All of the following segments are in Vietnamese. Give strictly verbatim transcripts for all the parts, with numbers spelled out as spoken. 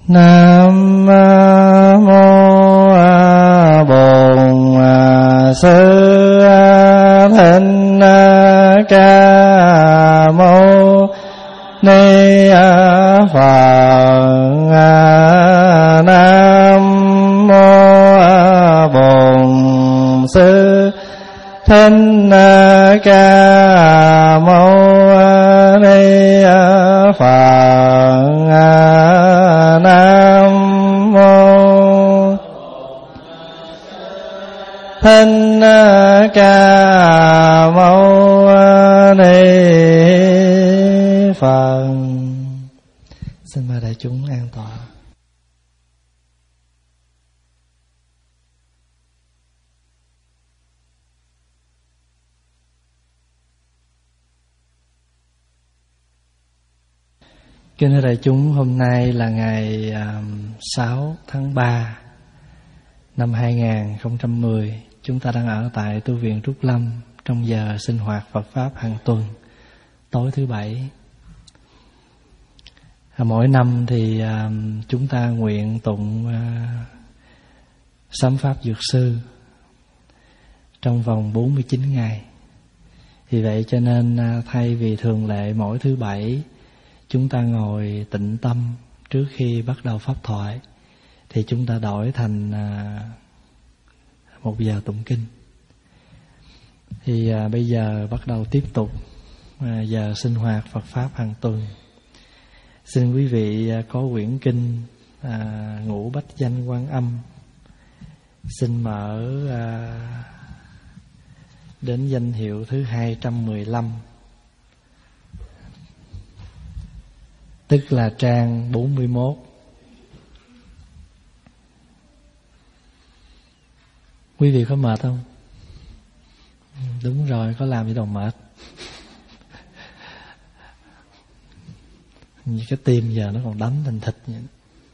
Nam mô Bổn Sư Thích Ca Mâu Ni Phật. Nam mô Bổn Sư Thích Ca Mâu Ni Phật. Nam mô Thích Ca Mâu Ni Phật. Xin mời đại chúng an tọa. Kính thưa đại chúng, hôm nay là ngày sáu tháng ba năm hai nghìn không trăm mười. Chúng ta đang ở tại tu viện Trúc Lâm trong giờ sinh hoạt Phật Pháp hàng tuần, tối thứ bảy. Mỗi năm thì chúng ta nguyện tụng sám Pháp Dược Sư trong vòng bốn mươi chín ngày. Vì vậy cho nên thay vì thường lệ mỗi thứ bảy chúng ta ngồi tĩnh tâm trước khi bắt đầu pháp thoại, thì chúng ta đổi thành một giờ tụng kinh. Thì à, bây giờ bắt đầu tiếp tục à, giờ sinh hoạt Phật Pháp hàng tuần. Xin quý vị à, có quyển kinh à, Ngũ Bách Danh Quan Âm, xin mở à, đến danh hiệu thứ hai trăm mười lăm, tức là trang bốn mươi mốt. Quý vị có mệt không? Đúng rồi, có làm gì đâu mệt. Như cái tim giờ nó còn đánh thành thịt vậy.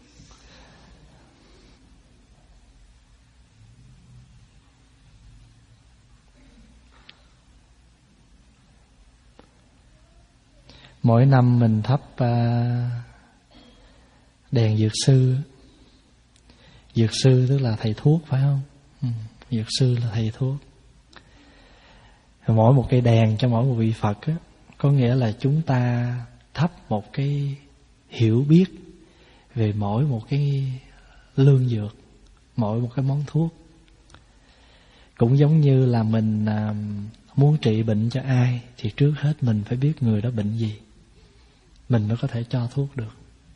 Mỗi năm mình thắp uh, đèn dược sư. Dược sư tức là thầy thuốc, phải không? Ừ, dược sư là thầy thuốc. Mỗi một cây đèn cho mỗi một vị Phật á, có nghĩa là chúng ta thắp một cái hiểu biết về mỗi một cái lương dược, mỗi một cái món thuốc. Cũng giống như là mình à, muốn trị bệnh cho ai thì trước hết mình phải biết người đó bệnh gì, mình mới có thể cho thuốc được.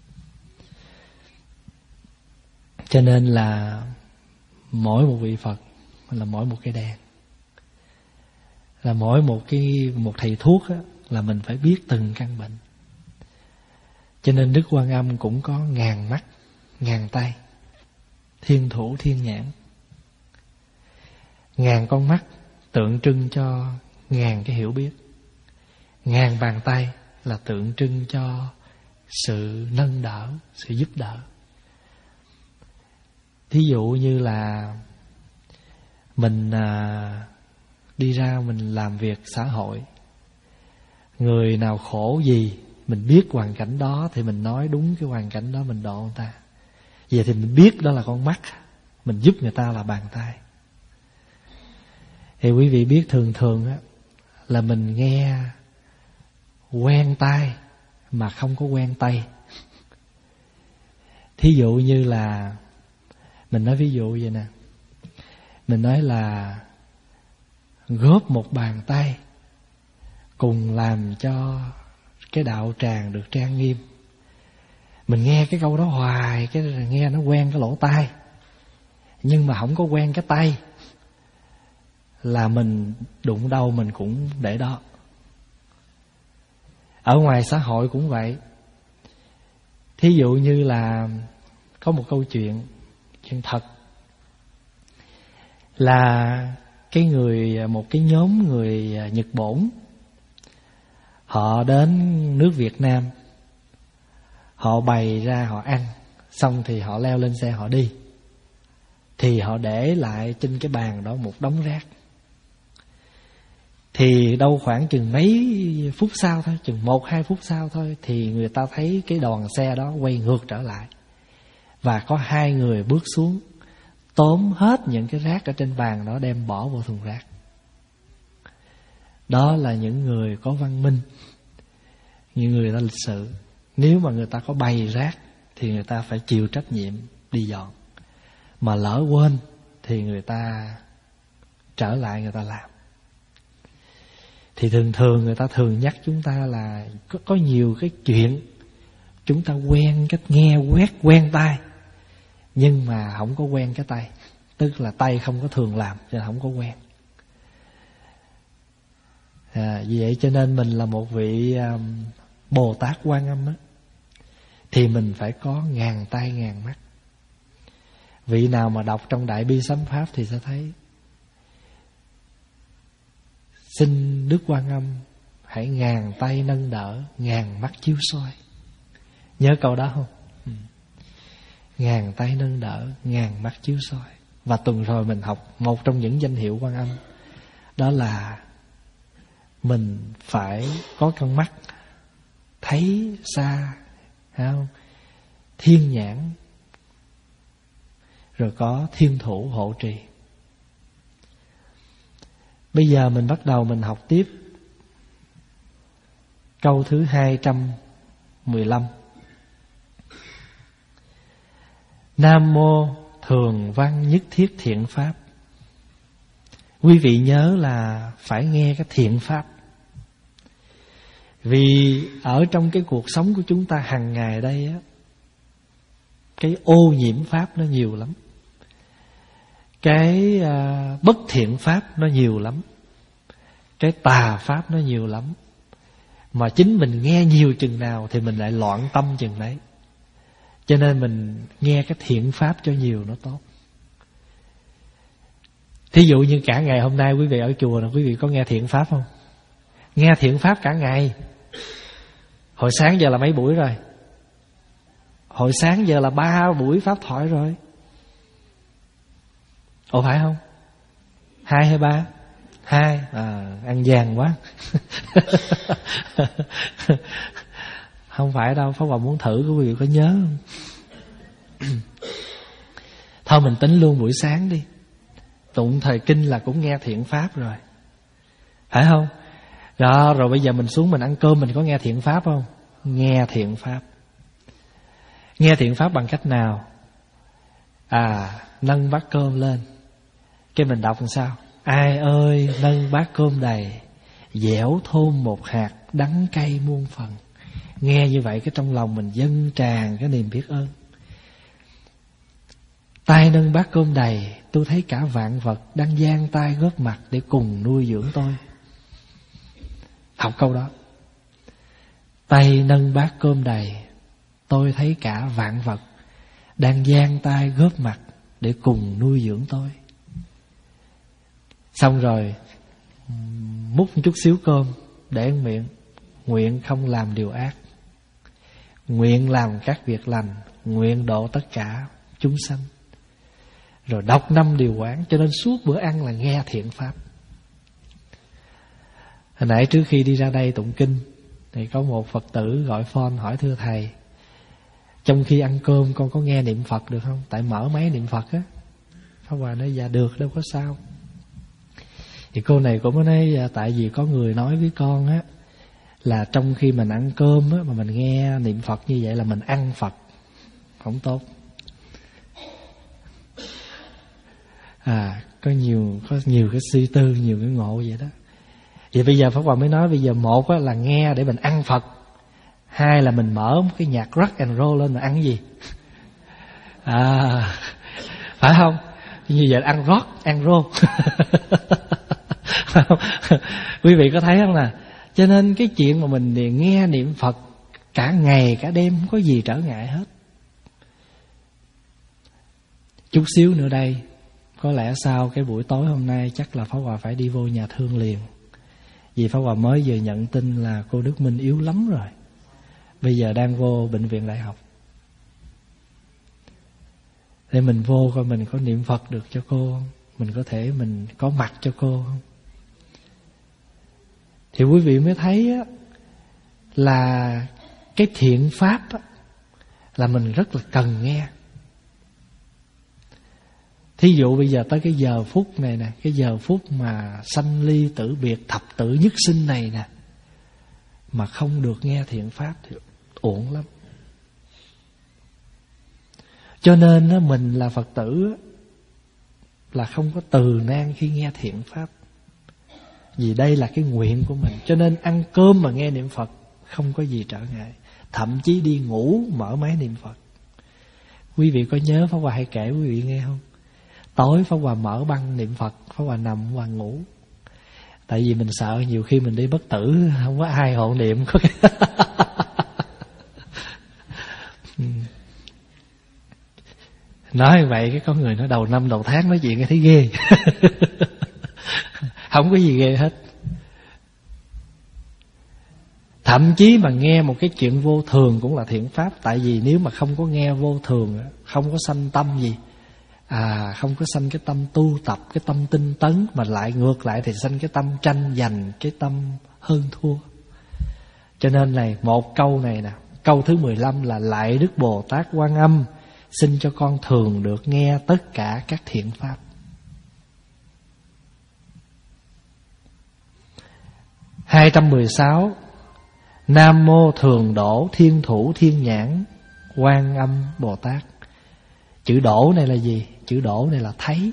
Cho nên là mỗi một vị Phật là mỗi một cái đèn, là mỗi một cái một thầy thuốc á, là mình phải biết từng căn bệnh. Cho nên Đức Quan Âm cũng có ngàn mắt, ngàn tay, thiên thủ thiên nhãn. Ngàn con mắt tượng trưng cho ngàn cái hiểu biết, ngàn bàn tay là tượng trưng cho sự nâng đỡ, sự giúp đỡ. Thí dụ như là mình à, đi ra mình làm việc xã hội, người nào khổ gì mình biết hoàn cảnh đó thì mình nói đúng cái hoàn cảnh đó, mình độ người ta. Vậy thì mình biết đó là con mắt, mình giúp người ta là bàn tay. Thì quý vị biết thường thường á, là mình nghe quen tai mà không có quen tay. Thí dụ như là mình nói ví dụ vậy nè, mình nói là góp một bàn tay cùng làm cho cái đạo tràng được trang nghiêm. Mình nghe cái câu đó hoài, cái nghe nó quen cái lỗ tai, nhưng mà không có quen cái tay, là mình đụng đâu mình cũng để đó. Ở ngoài xã hội cũng vậy. Thí dụ như là có một câu chuyện chuyện thật, là cái người một cái nhóm người Nhật Bổn, họ đến nước Việt Nam, họ bày ra họ ăn, xong thì họ leo lên xe họ đi, thì họ để lại trên cái bàn đó một đống rác. Thì đâu khoảng chừng mấy phút sau thôi, chừng một hai phút sau thôi, thì người ta thấy cái đoàn xe đó quay ngược trở lại. và có hai người bước xuống tóm hết những cái rác ở trên bàn đó đem bỏ vào thùng rác. Đó là những người có văn minh, những người ta lịch sự. Nếu mà người ta có bày rác thì người ta phải chịu trách nhiệm đi dọn. Mà lỡ quên thì người ta trở lại người ta làm. Thì thường thường người ta thường nhắc chúng ta là có, có nhiều cái chuyện chúng ta quen cách nghe quét quen tai, nhưng mà không có quen cái tay. Tức là tay không có thường làm cho nên không có quen. À, vì vậy cho nên mình là một vị um, Bồ Tát Quan Âm á, thì mình phải có ngàn tay ngàn mắt. Vị nào mà đọc trong Đại Bi Sám Pháp thì sẽ thấy: xin Đức Quan Âm hãy ngàn tay nâng đỡ, ngàn mắt chiếu soi. Nhớ câu đó không? Ừ. Ngàn tay nâng đỡ, ngàn mắt chiếu soi. Và tuần rồi mình học một trong những danh hiệu Quan Âm, đó là mình phải có con mắt thấy xa, thấy không? Thiên nhãn, rồi có thiên thủ hộ trì. Bây giờ mình bắt đầu mình học tiếp câu thứ hai trăm mười lăm. Nam mô thường văn nhất thiết thiện pháp. Quý vị nhớ là phải nghe cái thiện pháp. Vì ở trong cái cuộc sống của chúng ta hàng ngày đây á, cái ô nhiễm pháp nó nhiều lắm, cái uh, bất thiện pháp nó nhiều lắm, cái tà pháp nó nhiều lắm. Mà chính mình nghe nhiều chừng nào thì mình lại loạn tâm chừng đấy. Cho nên mình nghe cái thiện pháp cho nhiều nó tốt. Thí dụ như cả ngày hôm nay quý vị ở chùa là quý vị có nghe thiện pháp không? Nghe thiện pháp cả ngày. Hồi sáng giờ là mấy buổi rồi? Hồi sáng giờ là ba buổi pháp thoại rồi. Ồ phải không? Hai hay ba? Hai. À, ăn vàng quá. Không phải đâu, Pháp Hòa muốn thử quý vị có nhớ không? Thôi mình tính luôn buổi sáng đi. Tụng thời kinh là cũng nghe thiện pháp rồi, phải không? Đó, rồi bây giờ mình xuống mình ăn cơm, mình có nghe thiện pháp không? Nghe thiện pháp. Nghe thiện pháp bằng cách nào? À, nâng bát cơm lên, cái mình đọc làm sao? Ai ơi nâng bát cơm đầy, dẻo thơm một hạt, đắng cay muôn phần. Nghe như vậy cái trong lòng mình dâng tràn cái niềm biết ơn. Tay nâng bát cơm đầy, tôi thấy cả vạn vật đang giang tay góp mặt để cùng nuôi dưỡng tôi. Học câu đó. Tay nâng bát cơm đầy, tôi thấy cả vạn vật đang giang tay góp mặt để cùng nuôi dưỡng tôi. Xong rồi múc một chút xíu cơm để ăn miệng. Nguyện không làm điều ác, nguyện làm các việc lành, nguyện độ tất cả chúng sanh. Rồi đọc năm điều quán. Cho nên suốt bữa ăn là nghe thiện pháp. Hồi nãy trước khi đi ra đây tụng kinh thì có một Phật tử gọi phone hỏi: thưa thầy, trong khi ăn cơm con có nghe niệm Phật được không? Tại mở máy niệm Phật á. Pháp Hòa nói dạ được, đâu có sao. Thì cô này cũng mới nói tại vì có người nói với con á, là trong khi mình ăn cơm á, mà mình nghe niệm Phật như vậy là mình ăn Phật, không tốt. À, có nhiều có nhiều cái suy tư, nhiều cái ngộ vậy đó. Vậy bây giờ Pháp Hòa mới nói, bây giờ một á, là nghe để mình ăn Phật, hai là mình mở một cái nhạc rock and roll lên mà ăn cái gì? À, phải không? Như vậy là ăn rock and roll. Quý vị có thấy không nè? Cho nên cái chuyện mà mình nghe niệm Phật cả ngày cả đêm không có gì trở ngại hết. Chút xíu nữa đây, có lẽ sau cái buổi tối hôm nay chắc là Pháp Hòa phải đi vô nhà thương liền. Vì Pháp Hòa mới vừa nhận tin là cô Đức Minh yếu lắm rồi, bây giờ đang vô bệnh viện đại học. Để mình vô coi mình có niệm Phật được cho cô không? Mình có thể mình có mặt cho cô không? Thì quý vị mới thấy á, là cái thiện pháp á, là mình rất là cần nghe. Thí dụ bây giờ tới cái giờ phút này nè, cái giờ phút mà sanh ly tử biệt, thập tử nhất sinh này nè, mà không được nghe thiện pháp thì uổng lắm. Cho nên á, mình là Phật tử á, là không có từ nan khi nghe thiện pháp, vì đây là cái nguyện của mình. Cho nên ăn cơm mà nghe niệm Phật không có gì trở ngại. Thậm chí đi ngủ mở máy niệm Phật. Quý vị có nhớ Pháp Hòa hay kể quý vị nghe không? Tối Pháp Hòa mở băng niệm Phật, Pháp Hòa nằm Pháp Hòa ngủ. Tại vì mình sợ nhiều khi mình đi bất tử, không có ai hộ niệm. Có cái nói vậy cái có người nói đầu năm đầu tháng nói chuyện cái thấy ghê. Không có gì ghê hết. Thậm chí mà nghe một cái chuyện vô thường cũng là thiện pháp. Tại vì nếu mà không có nghe vô thường, không có sanh tâm gì, à không có sanh cái tâm tu tập, cái tâm tinh tấn, mà lại ngược lại thì sanh cái tâm tranh giành, cái tâm hơn thua. Cho nên này, một câu này nè, câu thứ mười lăm là: Lạy Đức Bồ Tát Quan Âm, xin cho con thường được nghe tất cả các thiện pháp. Hai trăm mười sáu: Nam Mô Thường Đổ Thiên Thủ Thiên Nhãn Quan Âm Bồ Tát. Chữ đổ này là gì? Chữ đổ này là thấy.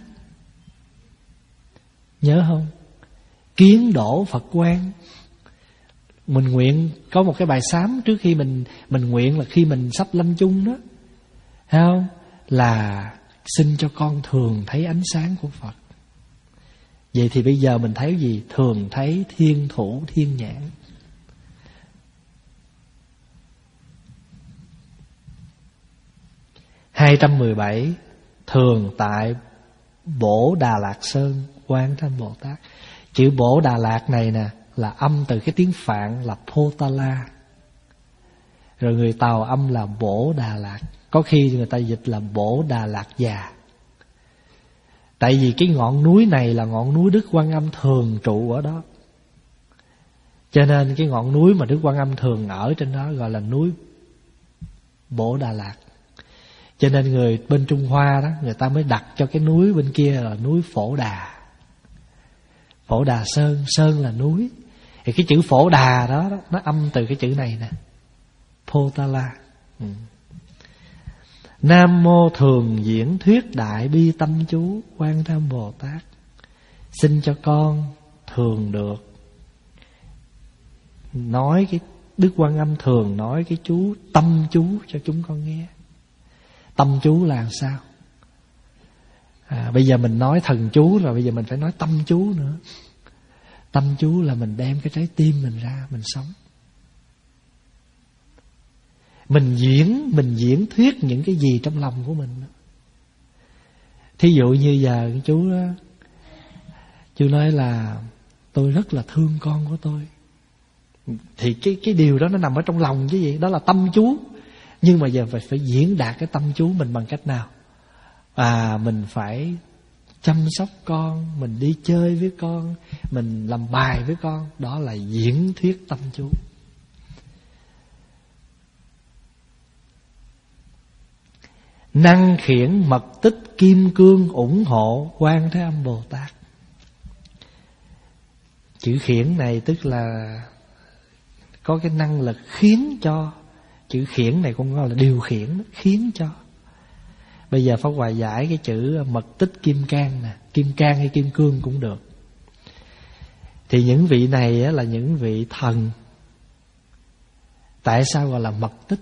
Nhớ không? Kiến đổ Phật quan. Mình nguyện có một cái bài sám trước khi mình mình nguyện là khi mình sắp lâm chung đó, thấy không? Là xin cho con thường thấy ánh sáng của Phật. Vậy thì bây giờ mình thấy gì? Thường thấy thiên thủ thiên nhãn. Hai trăm mười bảy: Thường tại Bổ Đà Lạt Sơn Quan Thế Âm Bồ Tát. Chữ Bổ Đà Lạt này nè là âm từ cái tiếng Phạn là Potala, rồi người Tàu âm là Bổ Đà Lạt. Có khi người ta dịch là Bổ Đà Lạt già. Tại vì cái ngọn núi này là ngọn núi Đức Quan Âm thường trụ ở đó, cho nên cái ngọn núi mà Đức Quan Âm thường ở trên đó gọi là núi Bổ Đà Lạt. Cho nên người bên Trung Hoa đó, người ta mới đặt cho cái núi bên kia là núi Phổ Đà. Phổ Đà Sơn, Sơn là núi. Thì cái chữ Phổ Đà đó, đó nó âm từ cái chữ này nè, Potala. ừ. Nam Mô Thường Diễn Thuyết Đại Bi Tâm Chú Quan Thế Âm Bồ Tát. Xin cho con thường được nói cái Đức Quan Âm thường nói cái chú tâm chú cho chúng con nghe. Tâm chú là sao? À, bây giờ mình nói thần chú rồi, bây giờ mình phải nói tâm chú nữa. Tâm chú là mình đem cái trái tim mình ra, mình sống. Mình diễn, mình diễn thuyết những cái gì trong lòng của mình. Thí dụ như giờ cái chú đó, chú nói là tôi rất là thương con của tôi. Thì cái cái điều đó nó nằm ở trong lòng chứ gì, đó là tâm chú. Nhưng mà giờ phải phải diễn đạt cái tâm chú mình bằng cách nào? À, mình phải chăm sóc con, mình đi chơi với con, mình làm bài với con. Đó là diễn thuyết tâm chú. Năng khiển mật tích kim cương ủng hộ Quan Thế Âm Bồ Tát. Chữ khiển này tức là có cái năng lực khiến cho. Chữ khiển này cũng gọi là điều khiển, khiến cho. Bây giờ Pháp Hòa giải cái chữ mật tích kim cang nè, kim cang hay kim cương cũng được. Thì những vị này là những vị thần. Tại sao gọi là mật tích?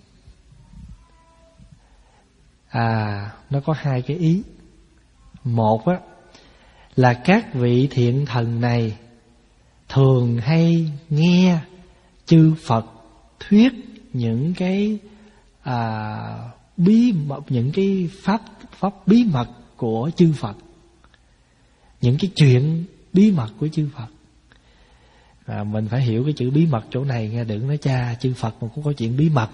À, nó có hai cái ý. Một á, là các vị thiện thần này thường hay nghe chư Phật thuyết những cái à, bí mật, những cái pháp pháp bí mật của chư Phật, những cái chuyện bí mật của chư Phật. À, mình phải hiểu cái chữ bí mật chỗ này nghe, đừng nói cha chư Phật mà cũng có chuyện bí mật.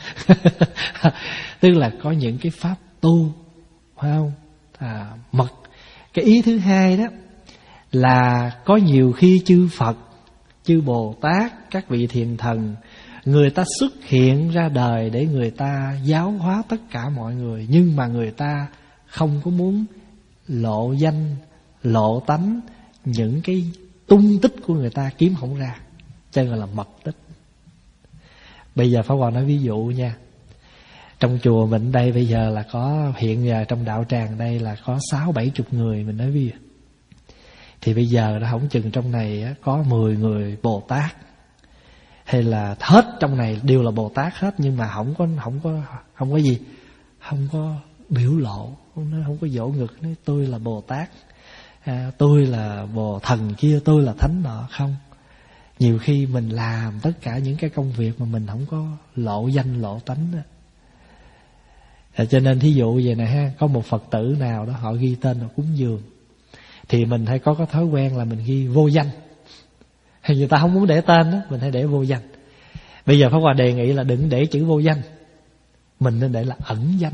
Tức là có những cái pháp tu, phải không? À, mật. Cái ý thứ hai đó là có nhiều khi chư Phật, chư Bồ Tát, các vị thiện thần, người ta xuất hiện ra đời để người ta giáo hóa tất cả mọi người, nhưng mà người ta không có muốn lộ danh, lộ tánh, những cái tung tích của người ta kiếm không ra, cho nên gọi là mật tích. Bây giờ Pháp Hòa nói ví dụ nha. Trong chùa mình đây bây giờ là có, hiện giờ trong đạo tràng đây là có sáu bảy chục người, mình nói ví dụ. Thì bây giờ đã không chừng trong này có mười người Bồ Tát, hay là hết trong này đều là Bồ Tát hết, nhưng mà không có không có không có gì, không có biểu lộ, nó không có vỗ ngực nói tôi là Bồ Tát, à, tôi là Bồ Thần kia, tôi là Thánh nọ. Không, nhiều khi mình làm tất cả những cái công việc mà mình không có lộ danh lộ tánh đó. À, cho nên thí dụ vậy nè ha, có một Phật tử nào đó họ ghi tên vào cúng dường, thì mình hay có cái thói quen là mình ghi vô danh. Hay người ta không muốn để tên đó, mình hay để vô danh. Bây giờ Pháp Hòa đề nghị là đừng để chữ vô danh, mình nên để là ẩn danh.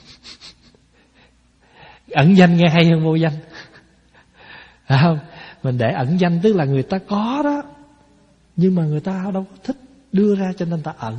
Ẩn danh nghe hay hơn vô danh. Phải không? Mình để ẩn danh tức là người ta có đó, nhưng mà người ta đâu có thích đưa ra, cho nên ta ẩn.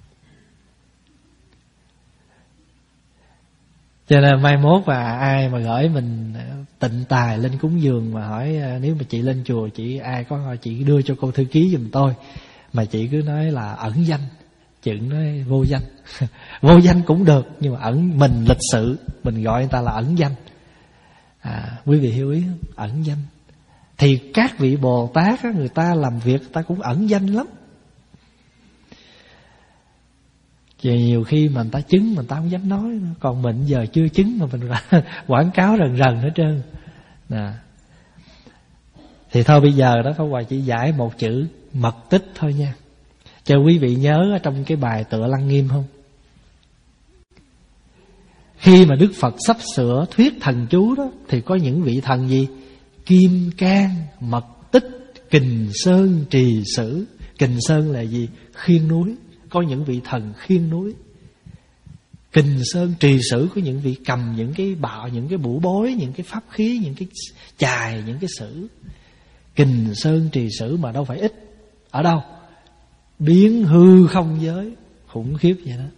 Cho nên mai mốt và ai mà gửi mình tịnh tài lên cúng dường mà hỏi nếu mà chị lên chùa, chị ai có hỏi chị đưa cho cô thư ký giùm tôi, mà chị cứ nói là ẩn danh, chị nói vô danh. Vô danh cũng được, nhưng mà ẩn, mình lịch sự mình gọi người ta là ẩn danh. À, quý vị hiểu ý không? Ẩn danh. Thì các vị Bồ Tát á, người ta làm việc người ta cũng ẩn danh lắm. Vì nhiều khi mà người ta chứng mà người ta không dám nói nữa. Còn mình giờ chưa chứng mà mình quảng cáo rần rần hết trơn nè. Thì thôi bây giờ đó Pháp Hòa chỉ giải một chữ mật tích thôi nha. Cho quý vị nhớ ở trong cái bài Tựa Lăng Nghiêm không? Khi mà Đức Phật sắp sửa thuyết thần chú đó, thì có những vị thần gì? Kim Cang, Mật Tích, Kình Sơn, Trì Sử. Kình Sơn là gì? Khiêng núi. Có những vị thần khiêng núi. Kình Sơn, Trì Sử có những vị cầm những cái bạo, những cái bủ bối, những cái pháp khí, những cái chài, những cái sử. Kình Sơn, Trì Sử mà đâu phải ít. Ở đâu? Biến hư không giới. Khủng khiếp vậy đó.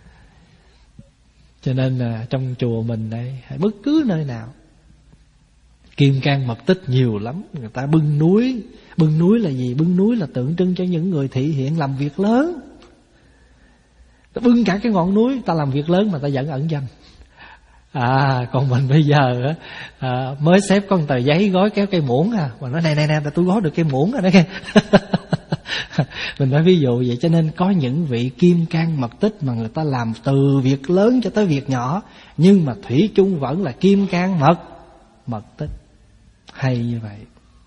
Cho nên là trong chùa mình đây, hay bất cứ nơi nào, Kim Cang Mật Tích nhiều lắm. Người ta bưng núi. Bưng núi là gì? Bưng núi là tượng trưng cho những người thị hiện làm việc lớn. Ta bưng cả cái ngọn núi, ta làm việc lớn mà ta vẫn ẩn danh. À, còn mình bây giờ à, mới xếp có một tờ giấy gói kéo cây muỗng à, mà nói này này nè, tôi gói được cây muỗng rồi đó nghe. Mình nói ví dụ vậy. Cho nên có những vị Kim Cang Mật Tích mà người ta làm từ việc lớn cho tới việc nhỏ, nhưng mà thủy chung vẫn là Kim Cang Mật Mật Tích. Hay như vậy.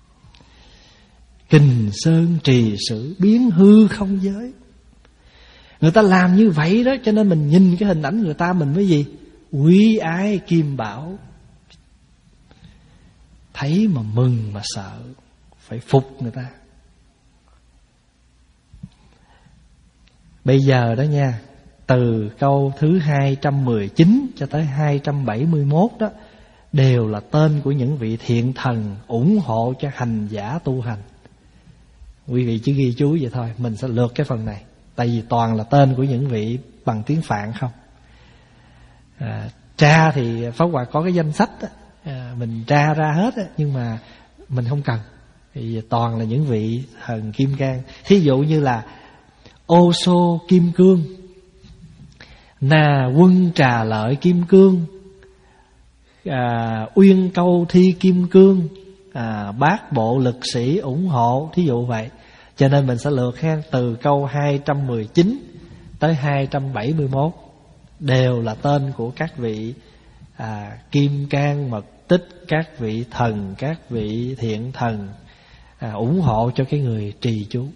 Kình Sơn, Trì Sử, biến hư không giới. Người ta làm như vậy đó, cho nên mình nhìn cái hình ảnh người ta mình mới gì? Quý ái kim bảo. Thấy mà mừng mà sợ, phải phục người ta. Bây giờ đó nha, từ câu thứ hai trăm mười chín cho tới hai trăm bảy mươi mốt đó, đều là tên của những vị thiện thần ủng hộ cho hành giả tu hành. Quý vị chỉ ghi chú vậy thôi, mình sẽ lượt cái phần này. Tại vì toàn là tên của những vị bằng tiếng Phạn không. à, Tra thì Pháp Hòa có cái danh sách đó, à, mình tra ra hết đó, nhưng mà mình không cần. Thì toàn là những vị thần Kim Cang. Thí dụ như là Ô Sô Kim Cương, Nà Quân Trà Lợi Kim Cương, à, Uyên Câu Thi Kim Cương, à, Bát Bộ Lực Sĩ ủng hộ. Thí dụ vậy. Cho nên mình sẽ lượt ha, từ câu hai trăm mười chín tới hai trăm bảy mươi mốt đều là tên của các vị à, Kim Cang Mật Tích, các vị thần, các vị thiện thần à, ủng hộ cho cái người trì chú.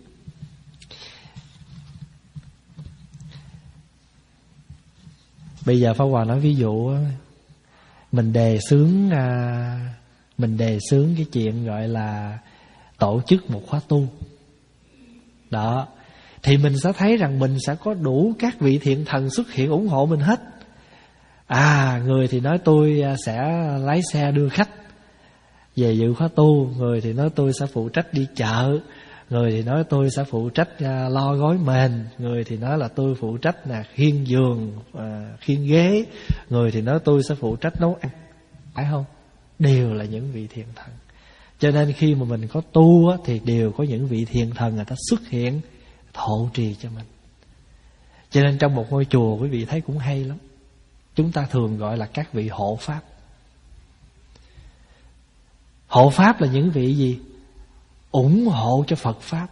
Bây giờ Pháp Hòa nói ví dụ, mình đề xướng à, mình đề xướng cái chuyện gọi là tổ chức một khóa tu đó, thì mình sẽ thấy rằng mình sẽ có đủ các vị thiện thần xuất hiện ủng hộ mình hết. À, người thì nói tôi sẽ lái xe đưa khách về dự khóa tu, người thì nói tôi sẽ phụ trách đi chợ, người thì nói tôi sẽ phụ trách lo gói mền, người thì nói là tôi phụ trách là khiêng giường, khiêng ghế, người thì nói tôi sẽ phụ trách nấu ăn. Phải không? đều là những vị thiện thần. Cho nên khi mà mình có tu á, thì đều có những vị thiện thần người ta xuất hiện hộ trì cho mình. Cho nên trong một ngôi chùa quý vị thấy cũng hay lắm. Chúng ta thường gọi là các vị hộ pháp. Hộ pháp là những vị gì? Ủng hộ cho Phật Pháp.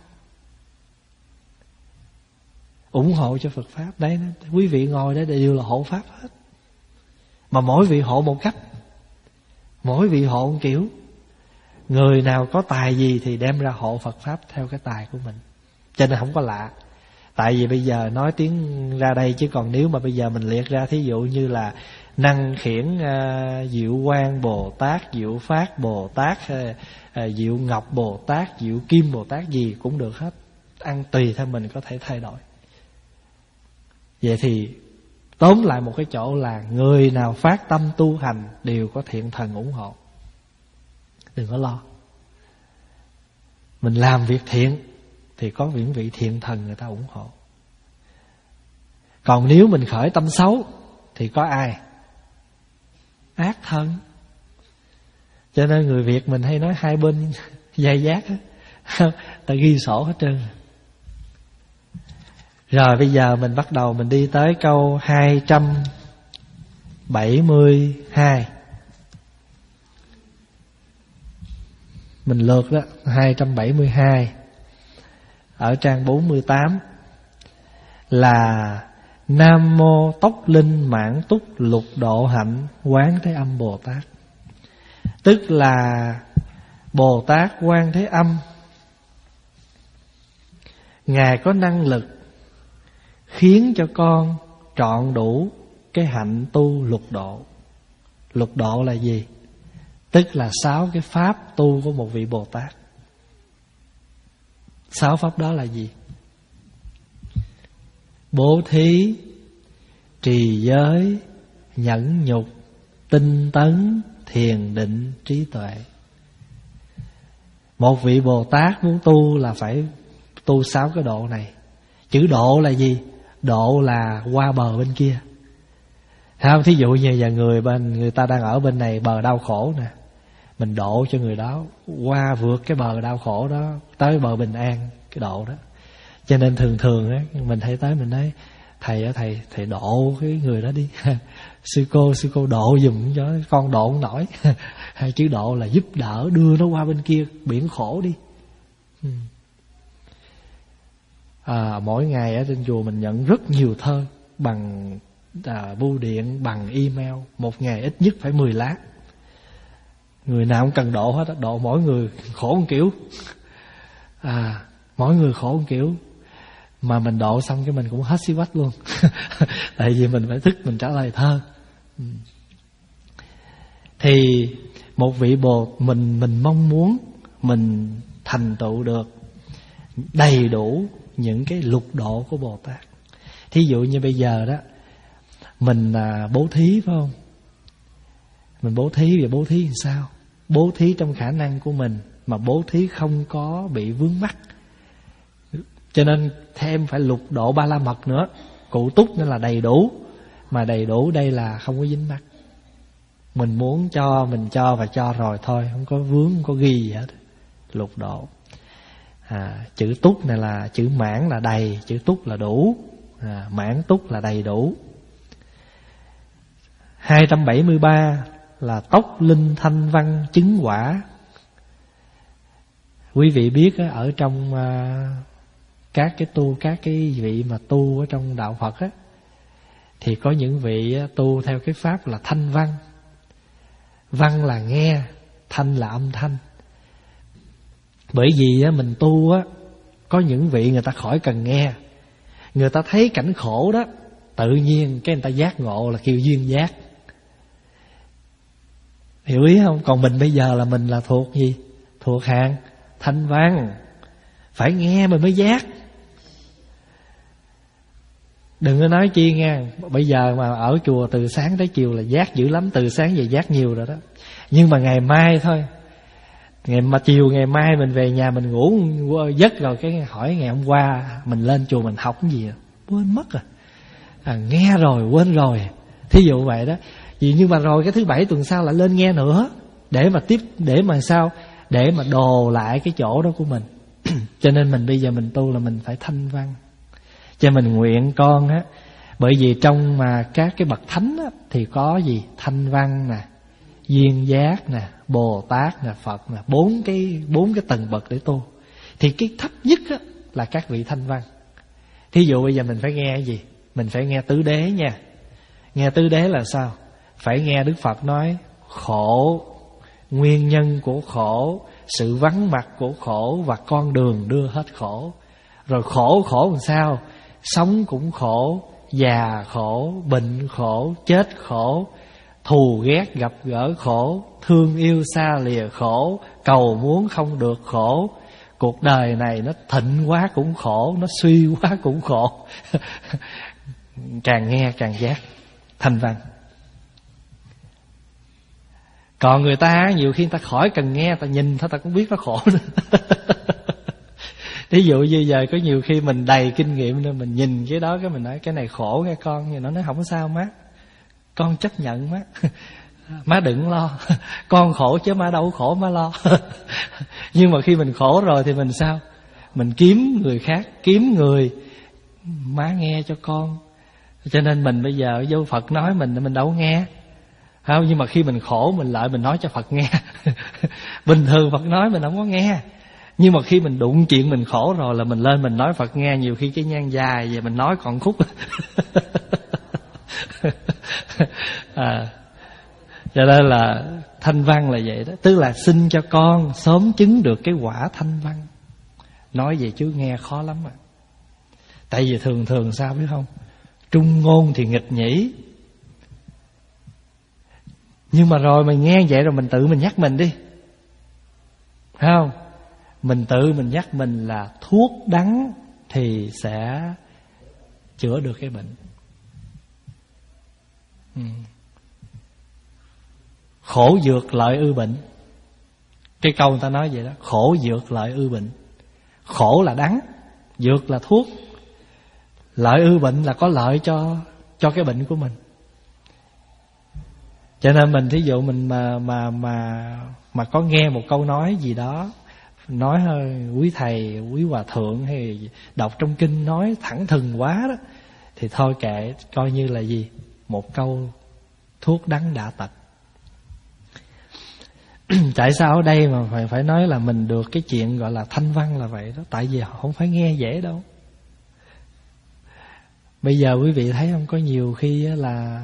Ủng hộ cho Phật Pháp. Đấy, quý vị ngồi đó đều là hộ pháp hết. Mà mỗi vị hộ một cách, mỗi vị hộ một kiểu. Người nào có tài gì thì đem ra hộ Phật Pháp theo cái tài của mình. Cho nên không có lạ. Tại vì bây giờ nói tiếng ra đây, chứ còn nếu mà bây giờ mình liệt ra, thí dụ như là Năng Khiển uh, Diệu Quang Bồ Tát, Diệu Phát Bồ Tát, uh, uh, Diệu Ngọc Bồ Tát, Diệu Kim Bồ Tát, gì cũng được hết. Ăn tùy theo mình có thể thay đổi. Vậy thì tóm lại một cái chỗ là người nào phát tâm tu hành đều có thiện thần ủng hộ. Đừng có lo. Mình làm việc thiện thì có những vị thiện thần người ta ủng hộ. Còn nếu mình khởi tâm xấu thì có ai? Ác thần. Cho nên người Việt mình hay nói hai bên dây giác á, ta ghi sổ hết trơn. Rồi bây giờ mình bắt đầu mình đi tới câu hai trăm bảy mươi hai. Mình lượt đó, hai trăm bảy mươi hai ở trang bốn mươi tám là Nam Mô Tốc Linh Mãn Túc Lục Độ Hạnh Quán Thế Âm Bồ Tát. Tức là Bồ Tát Quan Thế Âm, Ngài có năng lực khiến cho con trọn đủ cái hạnh tu lục độ. Lục độ là gì? Tức là sáu cái pháp tu của một vị Bồ Tát. Sáu pháp đó là gì? Bố thí, trì giới, nhẫn nhục, tinh tấn, thiền định, trí tuệ. Một vị Bồ Tát muốn tu là phải tu sáu cái độ này. Chữ độ là gì? Độ là qua bờ bên kia. Không, thí dụ như giờ người bên người ta đang ở bên này bờ đau khổ nè, mình độ cho người đó qua vượt cái bờ đau khổ đó tới bờ bình an, cái độ đó. Cho nên thường thường á, mình thấy tới mình nói thầy á, thầy thầy độ cái người đó đi. sư cô sư cô độ giùm cho con độ không nổi. Hai chữ độ là giúp đỡ, đưa nó qua bên kia biển khổ đi. À, mỗi ngày ở trên chùa mình nhận rất nhiều thơ bằng à, bưu điện, bằng email. Một ngày ít nhất phải mười lá. Người nào cũng cần độ hết, độ mỗi người khổ một kiểu. À, mỗi người khổ một kiểu. Mà mình độ xong cái mình cũng hết xí quách luôn. Tại vì mình phải thức mình trả lời thơ. Thì một vị Bồ mình mình mong muốn mình thành tựu được đầy đủ những cái lục độ của Bồ Tát. Thí dụ như bây giờ đó, mình à, bố thí phải không? Mình bố thí, và bố thí làm sao? Bố thí trong khả năng của mình, mà bố thí không có bị vướng mắc. Cho nên thêm phải lục độ ba la mật nữa. Cụ túc nên là đầy đủ. Mà đầy đủ đây là không có dính mắc. Mình muốn cho, mình cho và cho rồi thôi, không có vướng, không có ghi gì hết. Lục độ. À, chữ túc này là chữ mãn là đầy, chữ túc là đủ. À, mãn túc là đầy đủ. hai trăm bảy mươi ba là tốc linh thanh văn chứng quả. Quý vị biết á, ở trong à, các cái tu, các cái vị mà tu ở trong đạo Phật á, thì có những vị á, tu theo cái pháp là thanh văn. Văn là nghe, thanh là âm thanh. Bởi vì á, mình tu á, có những vị người ta khỏi cần nghe, người ta thấy cảnh khổ đó, tự nhiên cái người ta giác ngộ là kêu duyên giác. Hiểu ý không? Còn mình bây giờ là mình là thuộc gì? Thuộc hàng thanh văn. Phải nghe mình mới giác. Đừng có nói chi nghe. Bây giờ mà ở chùa từ sáng tới chiều là giác dữ lắm. Từ sáng về giác nhiều rồi đó. Nhưng mà ngày mai thôi, ngày mà chiều ngày mai mình về nhà mình ngủ giấc rồi, cái hỏi ngày hôm qua mình lên chùa mình học cái gì à? Quên mất à. à Nghe rồi quên rồi. Thí dụ vậy đó. Vì nhưng mà rồi cái thứ bảy tuần sau lại lên nghe nữa. Để mà tiếp, để mà sao? Để mà đồ lại cái chỗ đó của mình. Cho nên mình bây giờ mình tu là mình phải thanh văn. Cho mình nguyện con á, bởi vì trong mà các cái bậc thánh á, thì có gì? Thanh văn nè, duyên giác nè, Bồ Tát nè, Phật nè, bốn cái bốn cái tầng bậc để tu. Thì cái thấp nhất á, là các vị thanh văn. Thí dụ bây giờ mình phải nghe cái gì? Mình phải nghe tứ đế nha. Nghe tứ đế là sao? Phải nghe Đức Phật nói khổ, nguyên nhân của khổ, sự vắng mặt của khổ và con đường đưa hết khổ. Rồi khổ khổ làm sao? Sống cũng khổ, già khổ, bệnh khổ, chết khổ, thù ghét gặp gỡ khổ, thương yêu xa lìa khổ, cầu muốn không được khổ. Cuộc đời này nó thịnh quá cũng khổ, nó suy quá cũng khổ. Càng nghe càng giác thanh văn. Còn người ta nhiều khi người ta khỏi cần nghe, ta nhìn thôi ta cũng biết nó khổ nữa. Thí dụ như giờ có nhiều khi mình đầy kinh nghiệm nên mình nhìn cái đó cái mình nói cái này khổ nghe con, nhưng nó nói không có sao má, con chấp nhận má. Má đừng lo, con khổ chứ má đâu khổ má lo. Nhưng mà khi mình khổ rồi thì mình sao? Mình kiếm người khác, kiếm người má nghe cho con. Cho nên mình bây giờ vô Phật nói mình mình đâu nghe không? Nhưng mà khi mình khổ mình lại mình nói cho Phật nghe. Bình thường Phật nói mình không có nghe, nhưng mà khi mình đụng chuyện mình khổ rồi là mình lên mình nói Phật nghe. Nhiều khi cái nhang dài vậy mình nói còn khúc. À, cho nên là thanh văn là vậy đó. Tức là xin cho con sớm chứng được cái quả thanh văn. Nói vậy chứ nghe khó lắm à. Tại vì thường thường sao biết không? Trung ngôn thì nghịch nhĩ. Nhưng mà rồi mình nghe vậy rồi mình tự mình nhắc mình đi, phải không? Mình tự mình nhắc mình là thuốc đắng thì sẽ chữa được cái bệnh. ừ. Khổ dược lợi ư bệnh. Cái câu người ta nói vậy đó. Khổ dược lợi ư bệnh. Khổ là đắng, dược là thuốc. Lợi ư bệnh là có lợi cho cho cái bệnh của mình. Cho nên mình thí dụ mình mà mà mà mà có nghe một câu nói gì đó, nói hơi quý thầy, quý hòa thượng hay đọc trong kinh nói thẳng thừng quá đó, thì thôi kệ, coi như là gì? Một câu thuốc đắng đã tật. Tại sao ở đây mà phải phải nói là mình được cái chuyện gọi là thanh văn là vậy đó? Tại vì họ không phải nghe dễ đâu. Bây giờ quý vị thấy không, có nhiều khi là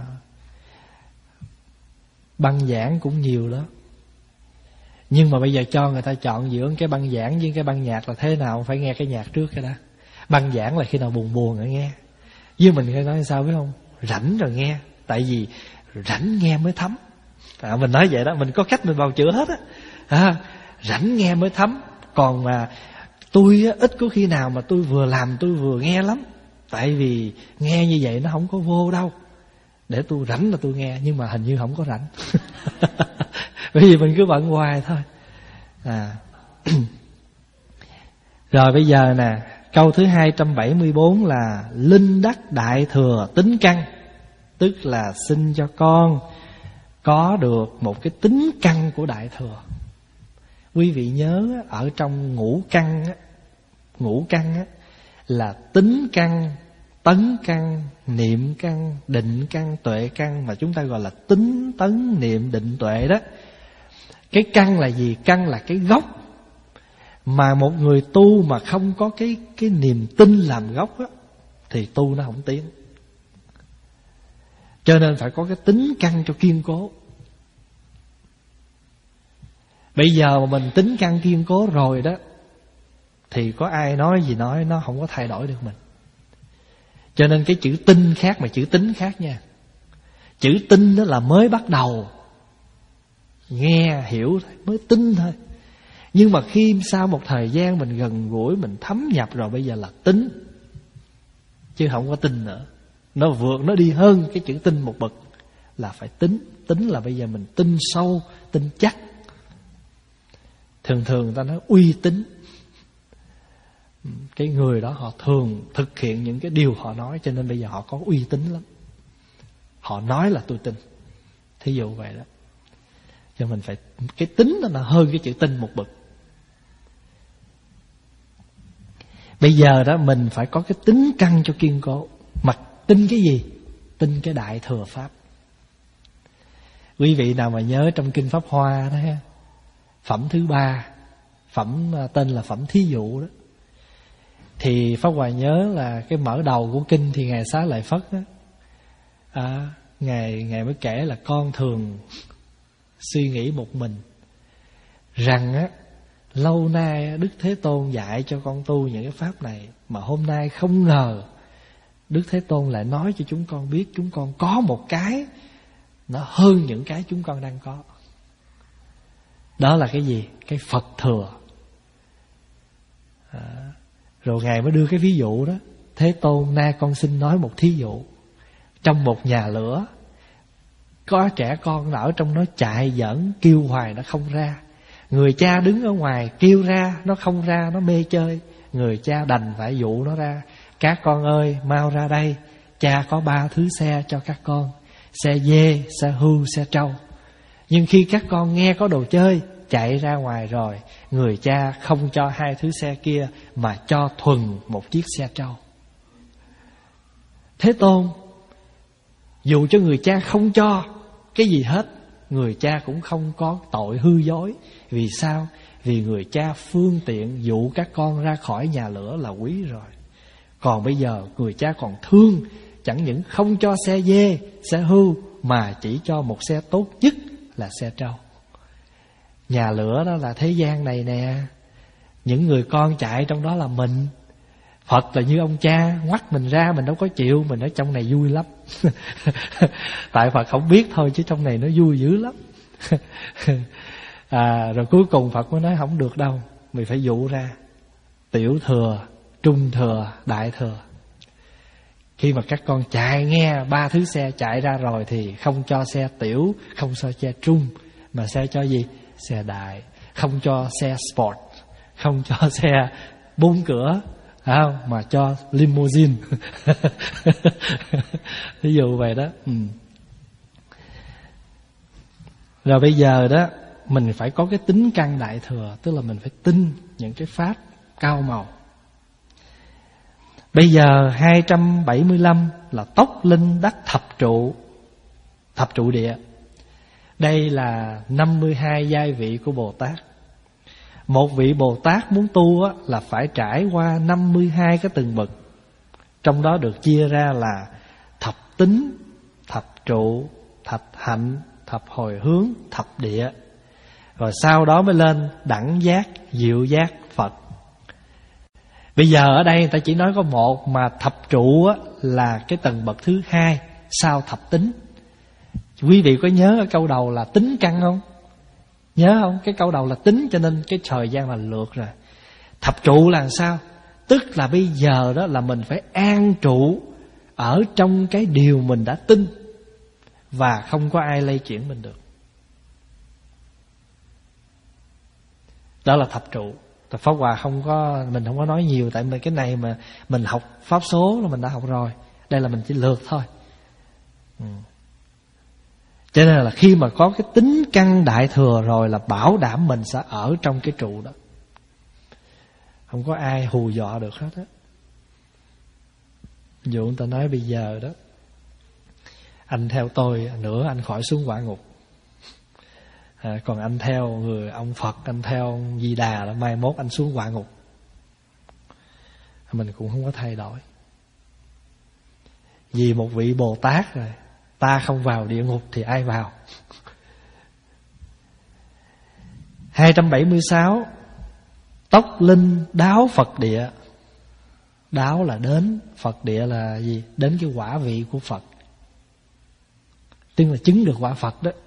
băng giảng cũng nhiều đó. Nhưng mà bây giờ cho người ta chọn giữa cái băng giảng với cái băng nhạc là thế nào, phải nghe cái nhạc trước cái đó. Băng giảng là khi nào buồn buồn rồi nghe. Với mình phải nói sao biết không? Rảnh rồi nghe. Tại vì rảnh nghe mới thấm. À, mình nói vậy đó, mình có cách mình bào chữa hết á. À, rảnh nghe mới thấm. Còn mà tôi á, ít có khi nào mà tôi vừa làm tôi vừa nghe lắm. Tại vì nghe như vậy nó không có vô đâu. Để tôi rảnh là tôi nghe, nhưng mà hình như không có rảnh. Bởi vì mình cứ bận hoài thôi. À. Rồi bây giờ nè, câu thứ hai trăm bảy mươi bốn là linh đắc đại thừa tính căn. Tức là xin cho con có được một cái tính căn của đại thừa. Quý vị nhớ ở trong ngũ căn á, ngũ căn á là tính căn, tấn căn, niệm căn, định căn, tuệ căn, mà chúng ta gọi là tính, tấn, niệm, định, tuệ đó. Cái căn là gì? Căn là cái gốc. Mà một người tu mà không có cái cái niềm tin làm gốc á, thì tu nó không tiến. Cho nên phải có cái tính căn cho kiên cố. Bây giờ mà mình tính căn kiên cố rồi đó, thì có ai nói gì nói, nó không có thay đổi được mình. Cho nên cái chữ tin khác mà chữ tính khác nha. Chữ tin đó là mới bắt đầu, nghe hiểu thôi, mới tin thôi. Nhưng mà khi sau một thời gian mình gần gũi, mình thấm nhập rồi, bây giờ là tính, chứ không có tin nữa. Nó vượt, nó đi hơn cái chữ tin một bậc, là phải tính. Tính là bây giờ mình tin sâu, tin chắc. Thường thường người ta nói uy tín. Cái người đó họ thường thực hiện những cái điều họ nói, cho nên bây giờ họ có uy tín lắm. Họ nói là tôi tin. Thí dụ vậy đó. Cho mình phải, cái tính đó là hơn cái chữ tin một bậc. Bây giờ đó mình phải có cái tính căn cho kiên cố. Mà tin cái gì? Tin cái Đại Thừa Pháp. Quý vị nào mà nhớ trong Kinh Pháp Hoa đó ha, phẩm thứ ba, phẩm tên là phẩm thí dụ đó, thì Pháp Hòa nhớ là cái mở đầu của kinh thì Ngài Xá Lợi Phất đó, à, Ngài, Ngài mới kể là con thường suy nghĩ một mình rằng á, lâu nay Đức Thế Tôn dạy cho con tu những cái pháp này, mà hôm nay không ngờ Đức Thế Tôn lại nói cho chúng con biết chúng con có một cái nó hơn những cái chúng con đang có. Đó là cái gì? Cái Phật Thừa. À, rồi Ngài mới đưa cái ví dụ đó. Thế Tôn, nay con xin nói một thí dụ. Trong một nhà lửa, có trẻ con ở trong nó chạy giỡn, kêu hoài nó không ra. Người cha đứng ở ngoài kêu ra, nó không ra, nó mê chơi. Người cha đành phải dụ nó ra. Các con ơi, mau ra đây, cha có ba thứ xe cho các con: xe dê, xe hươu, xe trâu. Nhưng khi các con nghe có đồ chơi, chạy ra ngoài rồi, người cha không cho hai thứ xe kia, mà cho thuần một chiếc xe trâu. Thế Tôn, dù cho người cha không cho cái gì hết, người cha cũng không có tội hư dối. Vì sao? Vì người cha phương tiện dụ các con ra khỏi nhà lửa là quý rồi. Còn bây giờ người cha còn thương, chẳng những không cho xe dê, xe hươu, mà chỉ cho một xe tốt nhất là xe trâu. Nhà lửa đó là thế gian này nè, những người con chạy trong đó là mình. Phật là như ông cha, ngoắt mình ra mình đâu có chịu, mình ở trong này vui lắm. Tại Phật không biết thôi chứ trong này nó vui dữ lắm. À, rồi cuối cùng Phật mới nói không được đâu, mình phải dụ ra tiểu thừa, trung thừa, đại thừa. Khi mà các con chạy nghe ba thứ xe chạy ra rồi thì không cho xe tiểu, không cho xe trung, mà xe cho gì? Xe đại. Không cho xe sport, không cho xe bốn cửa, không, mà cho limousine. Ví dụ vậy đó. ừ. Rồi bây giờ đó, mình phải có cái tính căn đại thừa, tức là mình phải tin những cái pháp cao màu. Bây giờ hai trăm bảy mươi lăm là tốc linh đắc thập trụ, thập trụ địa. Đây là năm mươi hai giai vị của Bồ Tát. Một vị Bồ Tát muốn tu á, là phải trải qua năm mươi hai cái tầng bậc. Trong đó được chia ra là thập tính, thập trụ, thập hạnh, thập hồi hướng, thập địa. Rồi sau đó mới lên đẳng giác, diệu giác, Phật. Bây giờ ở đây người ta chỉ nói có một, mà thập trụ á, là cái tầng bậc thứ hai sau thập tính. Quý vị có nhớ ở câu đầu là tính căn không? Nhớ không? Cái câu đầu là tính, cho nên cái thời gian là lượt rồi. Thập trụ là sao? Tức là bây giờ đó là mình phải an trụ ở trong cái điều mình đã tin, và không có ai lay chuyển mình được. Đó là thập trụ. Pháp Hòa không có, mình không có nói nhiều, tại vì cái này mà mình học pháp số là mình đã học rồi. Đây là mình chỉ lược thôi. ừ. Cho nên là khi mà có cái tính căn đại thừa rồi là bảo đảm mình sẽ ở trong cái trụ đó, không có ai hù dọa được hết á. Dụ người ta nói bây giờ đó, anh theo tôi nữa anh khỏi xuống quả ngục, à, còn anh theo người ông Phật, anh theo ông Di Đà là mai mốt anh xuống quả ngục. Mình cũng không có thay đổi. Vì một vị Bồ Tát rồi, ta không vào địa ngục thì ai vào? hai trăm bảy mươi sáu tốc linh đáo Phật địa. Đáo là đến, Phật địa là gì? Đến cái quả vị của Phật, tức là chứng được quả Phật đó.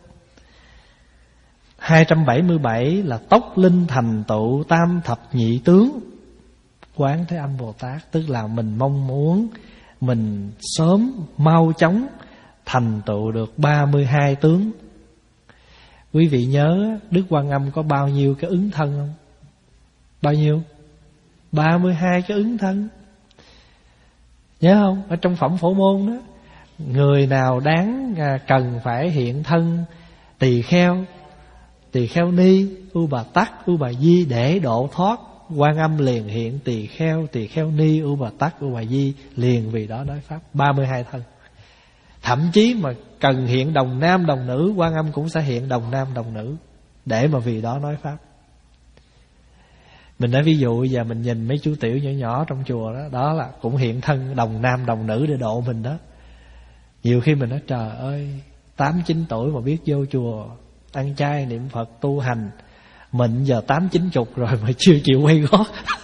Hai trăm bảy mươi bảy là tốc linh thành tựu tam thập nhị tướng Quán Thế Âm Bồ Tát. Tức là mình mong muốn mình sớm mau chóng thành tựu được ba mươi hai tướng. Quý vị nhớ Đức Quan Âm có bao nhiêu cái ứng thân không? Bao nhiêu? ba mươi hai cái ứng thân. Nhớ không? Ở trong phẩm Phổ Môn đó, người nào đáng cần phải hiện thân tỳ kheo tỳ kheo ni, U Bà Tắc, U Bà Di để độ thoát. Quan Âm liền hiện tỳ kheo, tỳ kheo ni, U Bà Tắc, U Bà Di liền vì đó nói pháp. Ba mươi hai thân. Thậm chí mà cần hiện đồng nam đồng nữ, Quan Âm cũng sẽ hiện đồng nam đồng nữ để mà vì đó nói pháp. Mình nói ví dụ giờ mình nhìn mấy chú tiểu nhỏ nhỏ trong chùa đó, đó là cũng hiện thân đồng nam đồng nữ để độ mình đó. Nhiều khi mình nói trời ơi, tám chín tuổi mà biết vô chùa ăn chay niệm Phật tu hành, mình giờ tám chín chục rồi mà chưa chịu quay gót.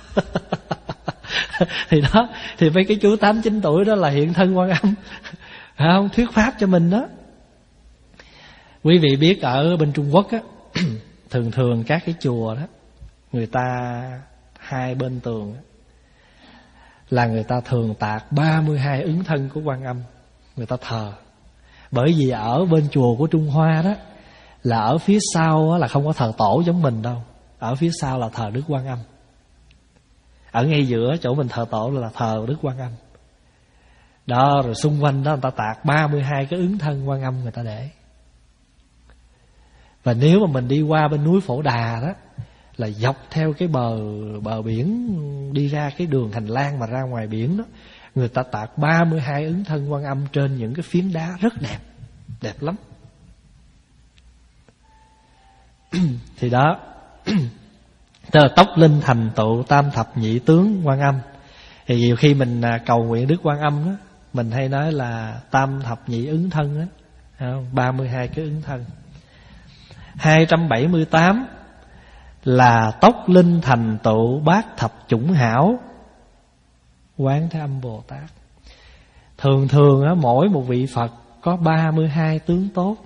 Thì đó, thì mấy cái chú tám chín tuổi đó là hiện thân Quan Âm, không thuyết pháp cho mình đó. Quý vị biết ở bên Trung Quốc á, thường thường các cái chùa đó, người ta hai bên tường là người ta thường tạc ba mươi hai ứng thân của Quan Âm, người ta thờ. Bởi vì ở bên chùa của Trung Hoa đó, là ở phía sau là không có thờ tổ giống mình đâu. Ở phía sau là thờ Đức Quan Âm. Ở ngay giữa chỗ mình thờ tổ là thờ Đức Quan Âm. Đó, rồi xung quanh đó người ta tạc ba mươi hai cái ứng thân Quan Âm người ta để. Và nếu mà mình đi qua bên núi Phổ Đà đó, là dọc theo cái bờ bờ biển đi ra cái đường hành lang mà ra ngoài biển đó, người ta tạc ba mươi hai ứng thân Quan Âm trên những cái phiến đá rất đẹp, đẹp lắm. Thì đó, tức là tốc linh thành tựu tam thập nhị tướng Quan Âm. Thì nhiều khi mình cầu nguyện Đức Quan Âm đó, mình hay nói là tam thập nhị ứng thân đó, ba mươi hai cái ứng thân. Hai trăm bảy mươi tám là tốc linh thành tựu bát thập chủng hảo Quán Thế Âm Bồ Tát. Thường thường á, mỗi một vị Phật có ba mươi hai tướng tốt.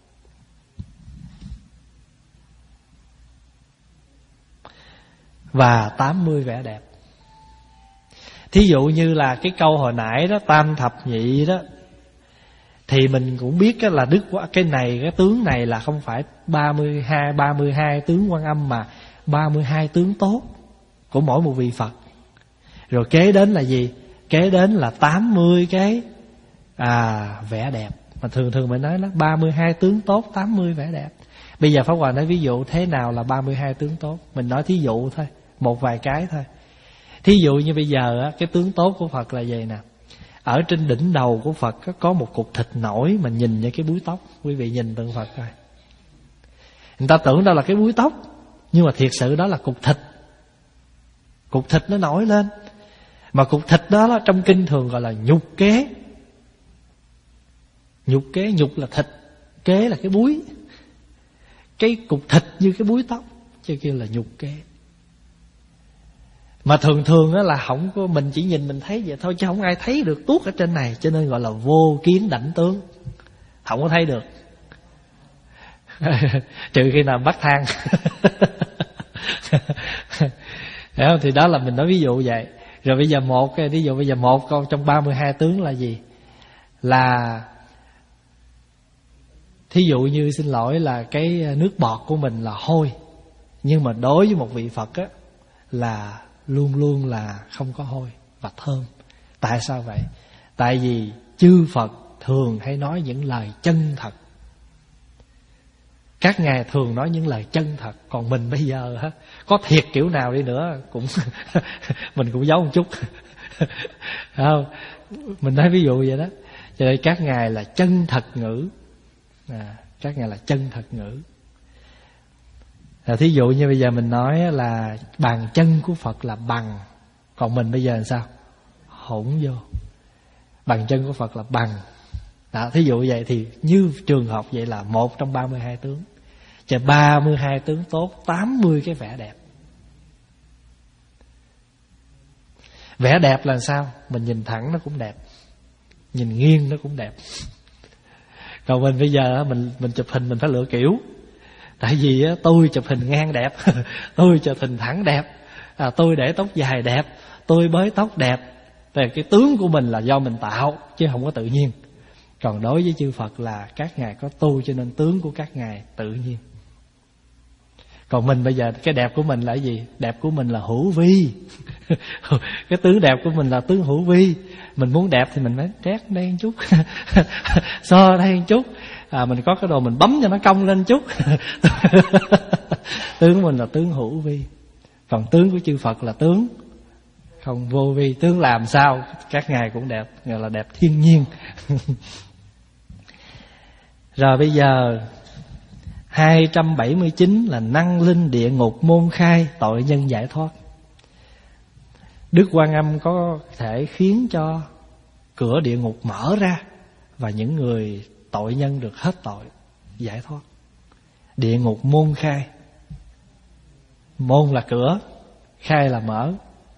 Và tám mươi vẻ đẹp. Thí dụ như là cái câu hồi nãy đó, tam thập nhị đó, thì mình cũng biết là Đức cái này, cái tướng này là không phải ba mươi hai, ba mươi hai tướng Quan Âm, mà ba mươi hai tướng tốt của mỗi một vị Phật. Rồi kế đến là gì? Kế đến là tám mươi cái à, vẻ đẹp. Mà thường thường mình nói đó, ba mươi hai tướng tốt, tám mươi vẻ đẹp. Bây giờ Pháp Hòa nói ví dụ thế nào là ba mươi hai tướng tốt. Mình nói thí dụ thôi, một vài cái thôi. Thí dụ như bây giờ cái tướng tốt của Phật là gì nè. Ở trên đỉnh đầu của Phật có một cục thịt nổi, mình nhìn như cái búi tóc. Quý vị nhìn tượng Phật coi, người ta tưởng đó là cái búi tóc, nhưng mà thiệt sự đó là cục thịt. Cục thịt nó nổi lên. Mà cục thịt đó, đó trong kinh thường gọi là nhục kế. Nhục kế, nhục là thịt, kế là cái búi. Cái cục thịt như cái búi tóc, chứ kêu là nhục kế. Mà thường thường đó là không có, mình chỉ nhìn mình thấy vậy thôi, chứ không ai thấy được tuốt ở trên này. Cho nên gọi là vô kiến đảnh tướng, không có thấy được. Trừ khi nào bắt thang. Thì đó là mình nói ví dụ vậy. Rồi bây giờ một cái ví dụ bây giờ một câu trong ba mươi hai tướng là gì? Là thí dụ như xin lỗi là cái nước bọt của mình là hôi, nhưng mà đối với một vị Phật á là luôn luôn là không có hôi và thơm. Tại sao vậy? Tại vì chư Phật thường hay nói những lời chân thật. Các ngài thường nói những lời chân thật. Còn mình bây giờ á, có thiệt kiểu nào đi nữa cũng mình cũng giấu một chút. Không, mình nói ví dụ vậy đó. Cho nên các ngài là chân thật ngữ. À, các ngài là chân thật ngữ. À, thí dụ như bây giờ mình nói là bàn chân của Phật là bằng, còn mình bây giờ làm sao? Hỗn vô. Bàn chân của Phật là bằng. Đó, thí dụ vậy thì như trường hợp vậy là một trong ba mươi hai tướng. Chứ ba mươi hai tướng tốt, tám mươi cái vẻ đẹp. Vẻ đẹp là sao? Mình nhìn thẳng nó cũng đẹp, nhìn nghiêng nó cũng đẹp. Còn mình bây giờ mình mình chụp hình mình phải lựa kiểu. Tại vì tôi chụp hình ngang đẹp, tôi chụp hình thẳng đẹp, à, tôi để tóc dài đẹp, tôi bới tóc đẹp. Thì cái tướng của mình là do mình tạo, chứ không có tự nhiên. Còn đối với chư Phật là các ngài có tu, cho nên tướng của các ngài tự nhiên. Còn mình bây giờ cái đẹp của mình là cái gì? Đẹp của mình là hữu vi. Cái tướng đẹp của mình là tướng hữu vi. Mình muốn đẹp thì mình phải trét đây một chút, so đây một chút, à, mình có cái đồ mình bấm cho nó cong lên chút. Tướng mình là tướng hữu vi, còn tướng của chư Phật là tướng không vô vi. Tướng làm sao các ngài cũng đẹp, gọi là đẹp thiên nhiên. Rồi bây giờ hai trăm bảy mươi chín là năng linh địa ngục môn khai, tội nhân giải thoát. Đức Quan Âm có thể khiến cho cửa địa ngục mở ra và những người tội nhân được hết tội, giải thoát. Địa ngục môn khai. Môn là cửa, khai là mở.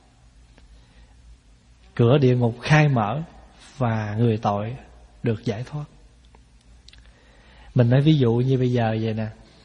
Cửa địa ngục khai mở và người tội được giải thoát. Mình nói ví dụ như bây giờ vậy nè.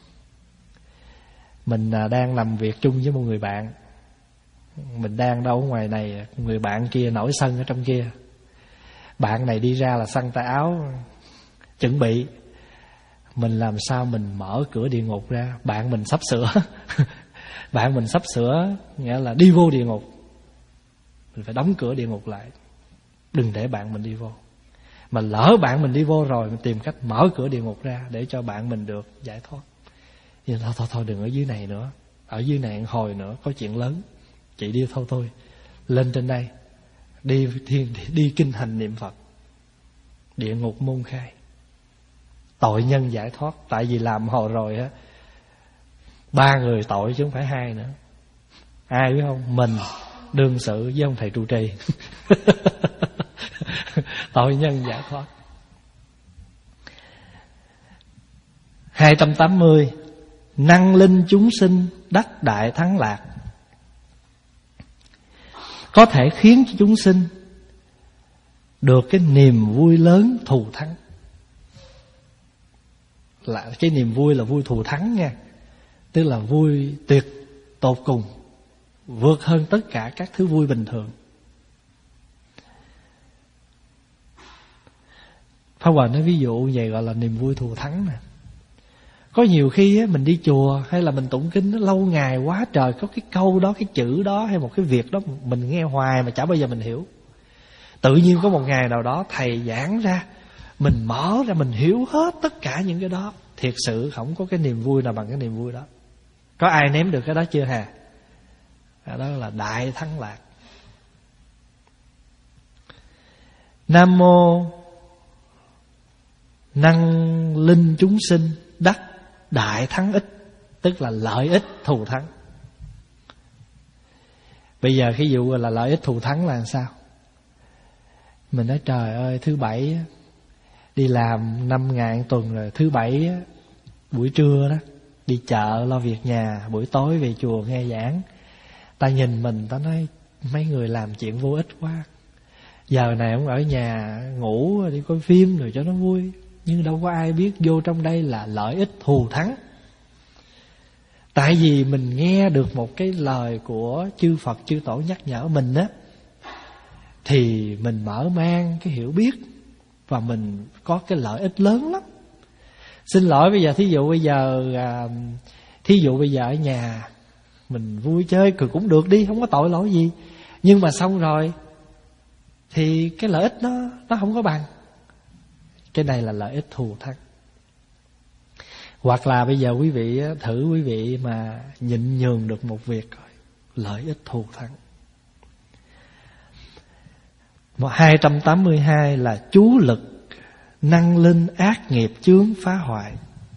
Mình đang làm việc chung với một người bạn. Mình đang đâu ở ngoài này, người bạn kia nổi sân ở trong kia. Bạn này đi ra là xăng tay áo chuẩn bị. Mình làm sao mình mở cửa địa ngục ra. Bạn mình sắp sửa. Bạn mình sắp sửa, nghĩa là đi vô địa ngục. Mình phải đóng cửa địa ngục lại, đừng để bạn mình đi vô. Mà lỡ bạn mình đi vô rồi, mình tìm cách mở cửa địa ngục ra để cho bạn mình được giải thoát. Nhưng thôi thôi thôi đừng ở dưới này nữa, ở dưới này hồi nữa có chuyện lớn. Chị đi thôi thôi, lên trên đây đi thiên đi kinh hành niệm Phật. Địa ngục môn khai, tội nhân giải thoát. Tại vì làm hồi rồi á, ba người tội chứ không phải hai nữa. Ai biết không? Mình đương sự với ông thầy trụ trì. Tội nhân giải thoát. Hai trăm tám mươi năng linh chúng sinh đắc đại thắng lạc. Có thể khiến cho chúng sinh được cái niềm vui lớn thù thắng. Là cái niềm vui là vui thù thắng nha. Tức là vui tuyệt tột cùng, vượt hơn tất cả các thứ vui bình thường. Pháp Hòa nói ví dụ vậy gọi là niềm vui thù thắng nè. Có nhiều khi á, mình đi chùa hay là mình tụng kinh lâu ngày quá trời, có cái câu đó, cái chữ đó hay một cái việc đó mình nghe hoài mà chả bao giờ mình hiểu. Tự nhiên có một ngày nào đó thầy giảng ra, mình mở ra mình hiểu hết tất cả những cái đó. Thiệt sự không có cái niềm vui nào bằng cái niềm vui đó. Có ai ném được cái đó chưa hả? Đó là đại thắng lạc. Nam mô năng linh chúng sinh đắc đại thắng ích, tức là lợi ích thù thắng. Bây giờ cái vụ là lợi ích thù thắng là sao? Mình nói trời ơi, thứ bảy đi làm năm ngày tuần rồi, thứ bảy buổi trưa đó đi chợ lo việc nhà, buổi tối về chùa nghe giảng. Ta nhìn mình, ta nói mấy người làm chuyện vô ích quá. Giờ này ông ở nhà ngủ đi coi phim rồi cho nó vui. Nhưng đâu có ai biết vô trong đây là lợi ích thù thắng. Tại vì mình nghe được một cái lời của chư Phật chư Tổ nhắc nhở mình á, thì mình mở mang cái hiểu biết và mình có cái lợi ích lớn lắm. Xin lỗi bây giờ thí dụ bây giờ à, thí dụ bây giờ ở nhà mình vui chơi cười cũng được đi, không có tội lỗi gì. Nhưng mà xong rồi thì cái lợi ích nó nó không có bằng. Cái này là lợi ích thù thắng. Hoặc là bây giờ quý vị thử quý vị mà nhịn nhường được một việc rồi, lợi ích thù thắng. hai trăm tám mươi hai là chú lực năng linh ác nghiệp chướng phá hoại.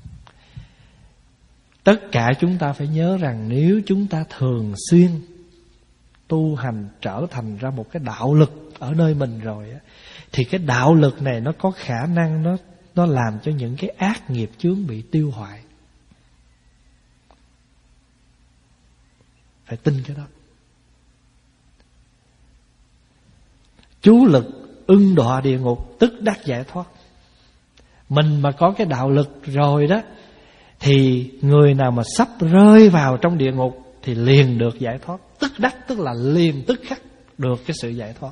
Tất cả chúng ta phải nhớ rằng nếu chúng ta thường xuyên tu hành trở thành ra một cái đạo lực ở nơi mình rồi á, thì cái đạo lực này nó có khả năng nó nó làm cho những cái ác nghiệp chướng bị tiêu hoại. Phải tin cái đó. Chú lực ưng đọa địa ngục, tức đắc giải thoát. Mình mà có cái đạo lực rồi đó, thì người nào mà sắp rơi vào trong địa ngục thì liền được giải thoát. Tức đắc tức là liền tức khắc được cái sự giải thoát.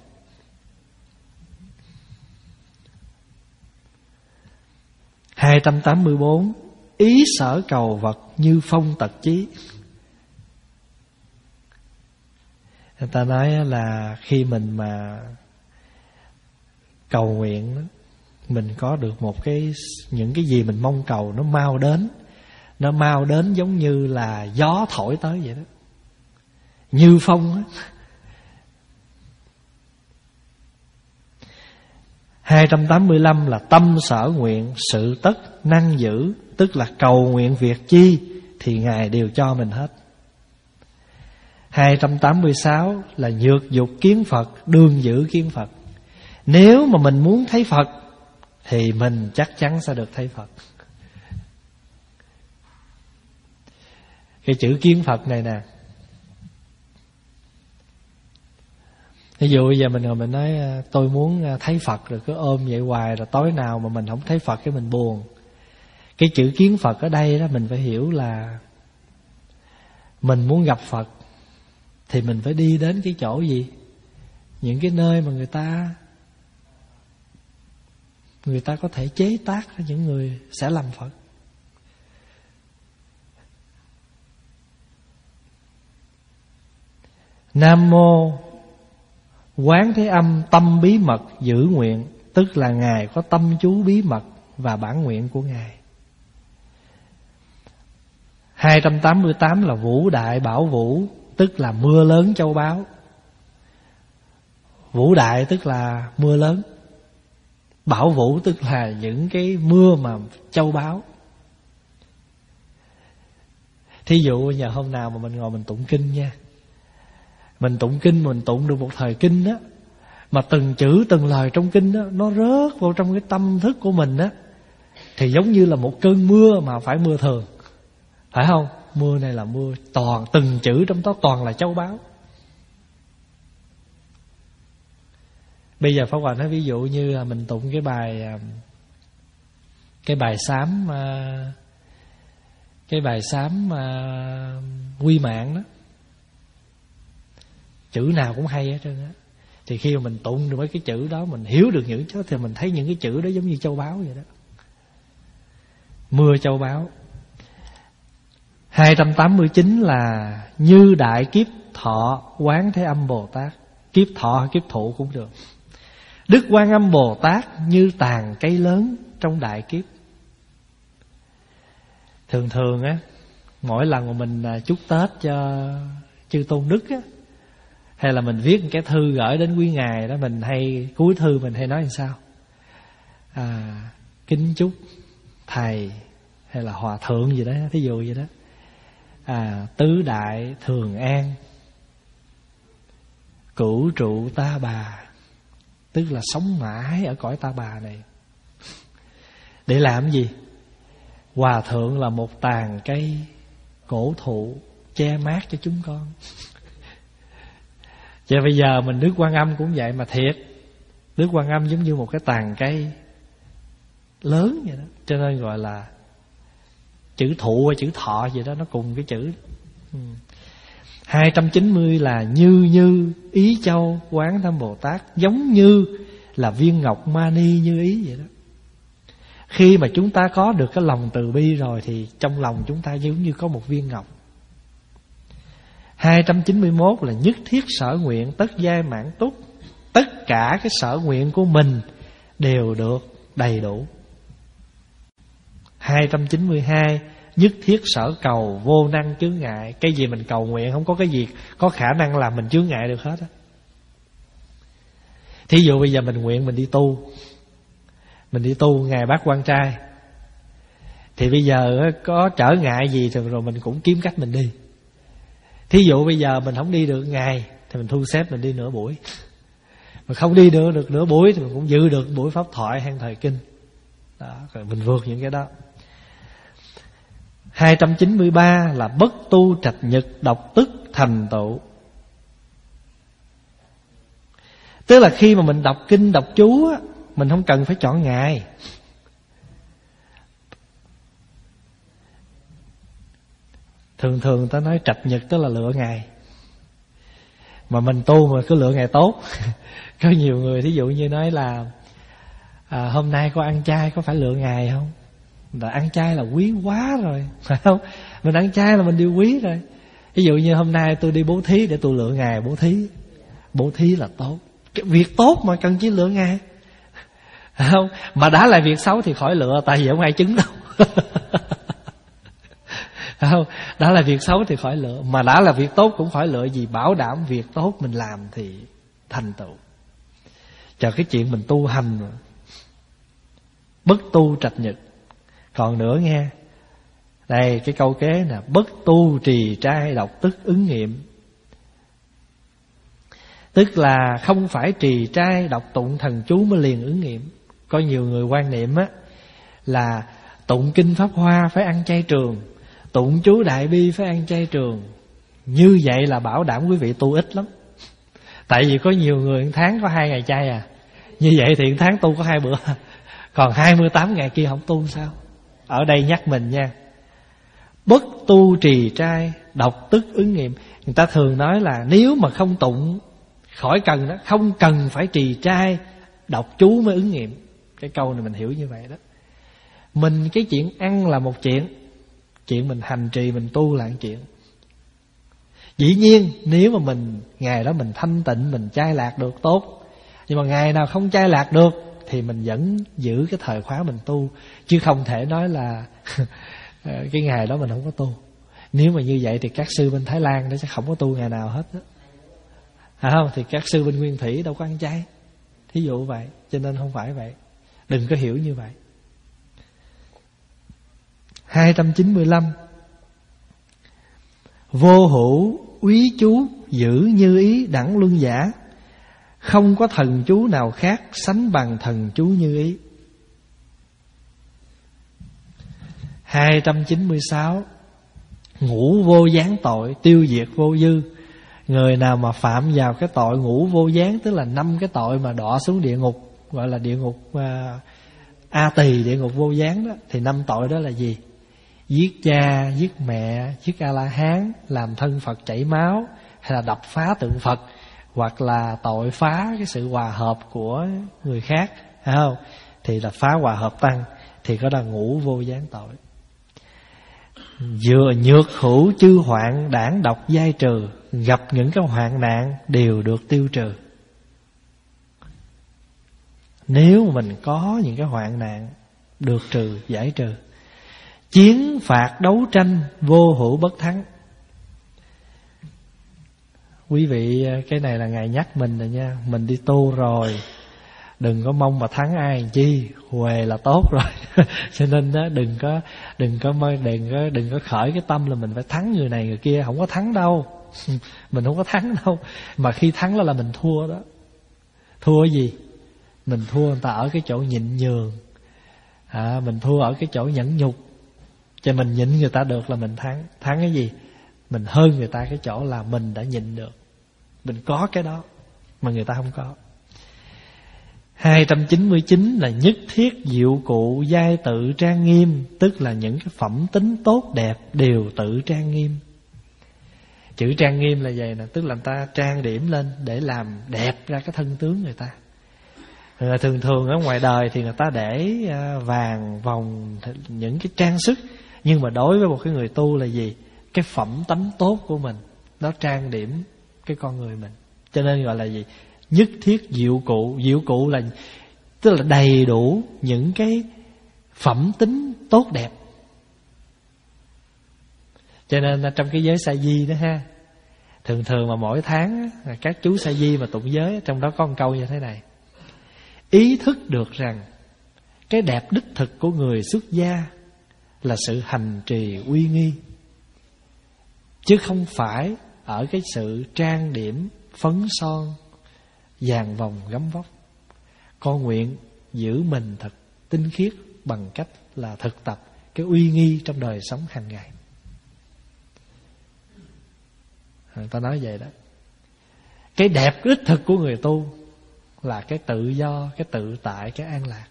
Hai trăm tám mươi bốn ý sở cầu vật như phong tật chí. Người ta nói là khi mình mà cầu nguyện đó, mình có được một cái, những cái gì mình mong cầu nó mau đến. Nó mau đến giống như là gió thổi tới vậy đó, như phong á. Hai trăm tám mươi lăm là tâm sở nguyện, sự tất năng giữ, tức là cầu nguyện việc chi thì Ngài đều cho mình hết. Hai trăm tám mươi sáu là nhược dục kiến Phật, đương giữ kiến Phật. Nếu mà mình muốn thấy Phật thì mình chắc chắn sẽ được thấy Phật. Cái chữ kiến Phật này nè, ví dụ bây giờ mình ngồi mình nói tôi muốn thấy Phật, rồi cứ ôm vậy hoài, rồi tối nào mà mình không thấy Phật cái mình buồn. Cái chữ kiến Phật ở đây đó, mình phải hiểu là mình muốn gặp Phật thì mình phải đi đến cái chỗ gì? Những cái nơi mà người ta Người ta có thể chế tác ra những người sẽ làm Phật. Nam mô Quán Thế Âm tâm bí mật giữ nguyện, tức là Ngài có tâm chú bí mật và bản nguyện của Ngài. Hai trăm tám mươi tám là Vũ Đại Bảo Vũ, tức là mưa lớn châu báu. Vũ Đại tức là mưa lớn, Bảo Vũ tức là những cái mưa mà châu báu. Thí dụ giờ hôm nào mà mình ngồi mình tụng kinh nha, mình tụng kinh, mình tụng được một thời kinh á, mà từng chữ từng lời trong kinh á nó rớt vào trong cái tâm thức của mình á, thì giống như là một cơn mưa mà phải mưa thường, phải không? Mưa này là mưa toàn, từng chữ trong đó toàn là châu báu. Bây giờ Pháp Hòa nói ví dụ như là mình tụng cái bài Cái bài sám Cái bài sám Quy Mạng đó, chữ nào cũng hay hết trơn á. Thì khi mà mình tụng được mấy cái chữ đó, mình hiểu được những chứ, thì mình thấy những cái chữ đó giống như châu báu vậy đó. Mưa châu báu. Hai trăm tám mươi chín là Như Đại Kiếp Thọ Quán Thế Âm Bồ Tát. Kiếp thọ hay kiếp thụ cũng được. Đức Quan Âm Bồ Tát như tàn cây lớn trong đại kiếp. Thường thường á, mỗi lần mà mình chúc Tết cho chư Tôn Đức á, hay là mình viết một cái thư gửi đến quý ngài đó, mình hay cuối thư mình hay nói làm sao? À, kính chúc thầy hay là hòa thượng gì đó, thí dụ vậy đó. À, tứ đại thường an, cửu trụ ta bà, tức là sống mãi ở cõi ta bà này. Để làm gì? Hòa thượng là một tàn cây cổ thụ che mát cho chúng con. Chứ bây giờ mình Đức Quan Âm cũng vậy mà thiệt. Đức Quan Âm giống như một cái tàn cây lớn vậy đó, cho nên gọi là chữ thụ hay chữ thọ gì đó nó cùng cái chữ. ừ. Hai trăm chín mươi là Như Như Ý Châu Quán Thế Âm Bồ Tát, giống như là viên ngọc mani như ý vậy đó. Khi mà chúng ta có được cái lòng từ bi rồi thì trong lòng chúng ta giống như có một viên ngọc. Hai trăm chín mươi mốt là Nhất Thiết Sở Nguyện Tất Giai Mãn Túc, tất cả cái sở nguyện của mình đều được đầy đủ. Hai trăm chín mươi hai Nhất Thiết Sở Cầu Vô Năng Chướng Ngại. Cái gì mình cầu nguyện không có cái gì có khả năng làm mình chướng ngại được hết á. Thí dụ bây giờ mình nguyện mình đi tu, mình đi tu ngày Bát Quan Trai, thì bây giờ có trở ngại gì thì rồi mình cũng kiếm cách mình đi. Thí dụ bây giờ mình không đi được ngày thì mình thu xếp mình đi nửa buổi, mà không đi được được nửa buổi thì mình cũng giữ được buổi pháp thoại hay thời kinh đó, rồi mình vượt những cái đó. Hai trăm chín mươi ba là Bất Tu Trạch Nhật Độc Tức Thành Tựu. Tức là khi mà mình đọc kinh đọc chú á, mình không cần phải chọn ngày. Thường thường người ta nói trạch nhật tức là lựa ngày, mà mình tu mà cứ lựa ngày tốt. Có nhiều người thí dụ như nói là à, hôm nay có ăn chay có phải lựa ngày không? Là ăn chay là quý quá rồi, phải không? Mình ăn chay là mình điều quý rồi. Ví dụ như hôm nay tôi đi bố thí để tôi lựa ngày bố thí. Bố thí là tốt, cái việc tốt mà cần chỉ lựa ngày. Không, mà đã là việc xấu thì khỏi lựa, tại vì không ai chứng đâu. Không, đã là việc xấu thì khỏi lựa, mà đã là việc tốt cũng khỏi lựa, vì bảo đảm việc tốt mình làm thì thành tựu. Chờ cái chuyện mình tu hành mà. Bất tu trạch nhật. Còn nữa nghe, đây cái câu kế nè: bất tu trì trai độc tức ứng nghiệm. Tức là không phải trì trai đọc tụng thần chú mới liền ứng nghiệm. Có nhiều người quan niệm á là tụng kinh Pháp Hoa phải ăn chay trường, tụng chú Đại Bi phải ăn chay trường. Như vậy là bảo đảm quý vị tu ít lắm. Tại vì có nhiều người một tháng có hai ngày chay à. Như vậy thì một tháng tu có hai bữa, còn hai mươi tám ngày kia không tu sao? Ở đây nhắc mình nha, bất tu trì trai độc tức ứng nghiệm. Người ta thường nói là nếu mà không tụng, khỏi cần đó, không cần phải trì trai đọc chú mới ứng nghiệm. Cái câu này mình hiểu như vậy đó. Mình cái chuyện ăn là một chuyện, chuyện mình hành trì mình tu là một chuyện. Dĩ nhiên nếu mà mình ngày đó mình thanh tịnh, mình chay lạc được tốt. Nhưng mà ngày nào không chay lạc được thì mình vẫn giữ cái thời khóa mình tu. Chứ không thể nói là cái ngày đó mình không có tu. Nếu mà như vậy thì các sư bên Thái Lan nó sẽ không có tu ngày nào hết đó. À không, thì các sư bên Nguyên Thủy đâu có ăn chay. Thí dụ vậy. Cho nên không phải vậy. Đừng có hiểu như vậy. hai trăm chín mươi lăm. Vô hữu úy chú giữ như ý đẳng luân giả. Không có thần chú nào khác sánh bằng thần chú như ý. hai trăm chín mươi sáu. Ngũ vô gián tội tiêu diệt vô dư. Người nào mà phạm vào cái tội ngũ vô gián, tức là năm cái tội mà đọa xuống địa ngục, gọi là địa ngục uh, A Tỳ, địa ngục vô gián đó, thì năm tội đó là gì? Giết cha, giết mẹ, giết A-la-hán, làm thân Phật chảy máu, hay là đập phá tượng Phật, hoặc là tội phá cái sự hòa hợp của người khác, phải không? Thì là phá hòa hợp tăng, thì có là ngũ vô gián tội. Vừa nhược hữu chư hoạn đảng độc giai trừ. Gặp những cái hoạn nạn đều được tiêu trừ. Nếu mình có những cái hoạn nạn được trừ, giải trừ. Chiến phạt đấu tranh vô hữu bất thắng. Quý vị, cái này là Ngài nhắc mình rồi nha. Mình đi tu rồi, đừng có mong mà thắng ai chi, huề là tốt rồi. Cho nên đó, đừng có đừng có đừng có đừng có khởi cái tâm là mình phải thắng người này người kia. Không có thắng đâu. Mình không có thắng đâu. Mà khi thắng là, là mình thua đó. Thua cái gì? Mình thua người ta ở cái chỗ nhịn nhường, à, mình thua ở cái chỗ nhẫn nhục. Cho mình nhịn người ta được là mình thắng. Thắng cái gì? Mình hơn người ta cái chỗ là mình đã nhịn được. Mình có cái đó mà người ta không có. hai trăm chín mươi chín là nhất thiết diệu cụ giai tự trang nghiêm. Tức là những cái phẩm tính tốt đẹp đều tự trang nghiêm. Chữ trang nghiêm là vậy nè, tức là người ta trang điểm lên để làm đẹp ra cái thân tướng người ta. Người thường thường ở ngoài đời thì người ta để vàng, vòng, những cái trang sức. Nhưng mà đối với một cái người tu là gì? Cái phẩm tánh tốt của mình nó trang điểm cái con người mình. Cho nên gọi là gì? Nhất thiết diệu cụ. Diệu cụ là tức là đầy đủ những cái phẩm tính tốt đẹp. Cho nên trong cái giới sa di đó ha, thường thường mà mỗi tháng các chú sa di mà tụng giới, trong đó có một câu như thế này: ý thức được rằng cái đẹp đích thực của người xuất gia là sự hành trì uy nghi, chứ không phải ở cái sự trang điểm phấn son, vàng vòng gấm vóc. Con nguyện giữ mình thật tinh khiết bằng cách là thực tập cái uy nghi trong đời sống hàng ngày. Người ta nói vậy đó. Cái đẹp đích thực của người tu là cái tự do, cái tự tại, cái an lạc.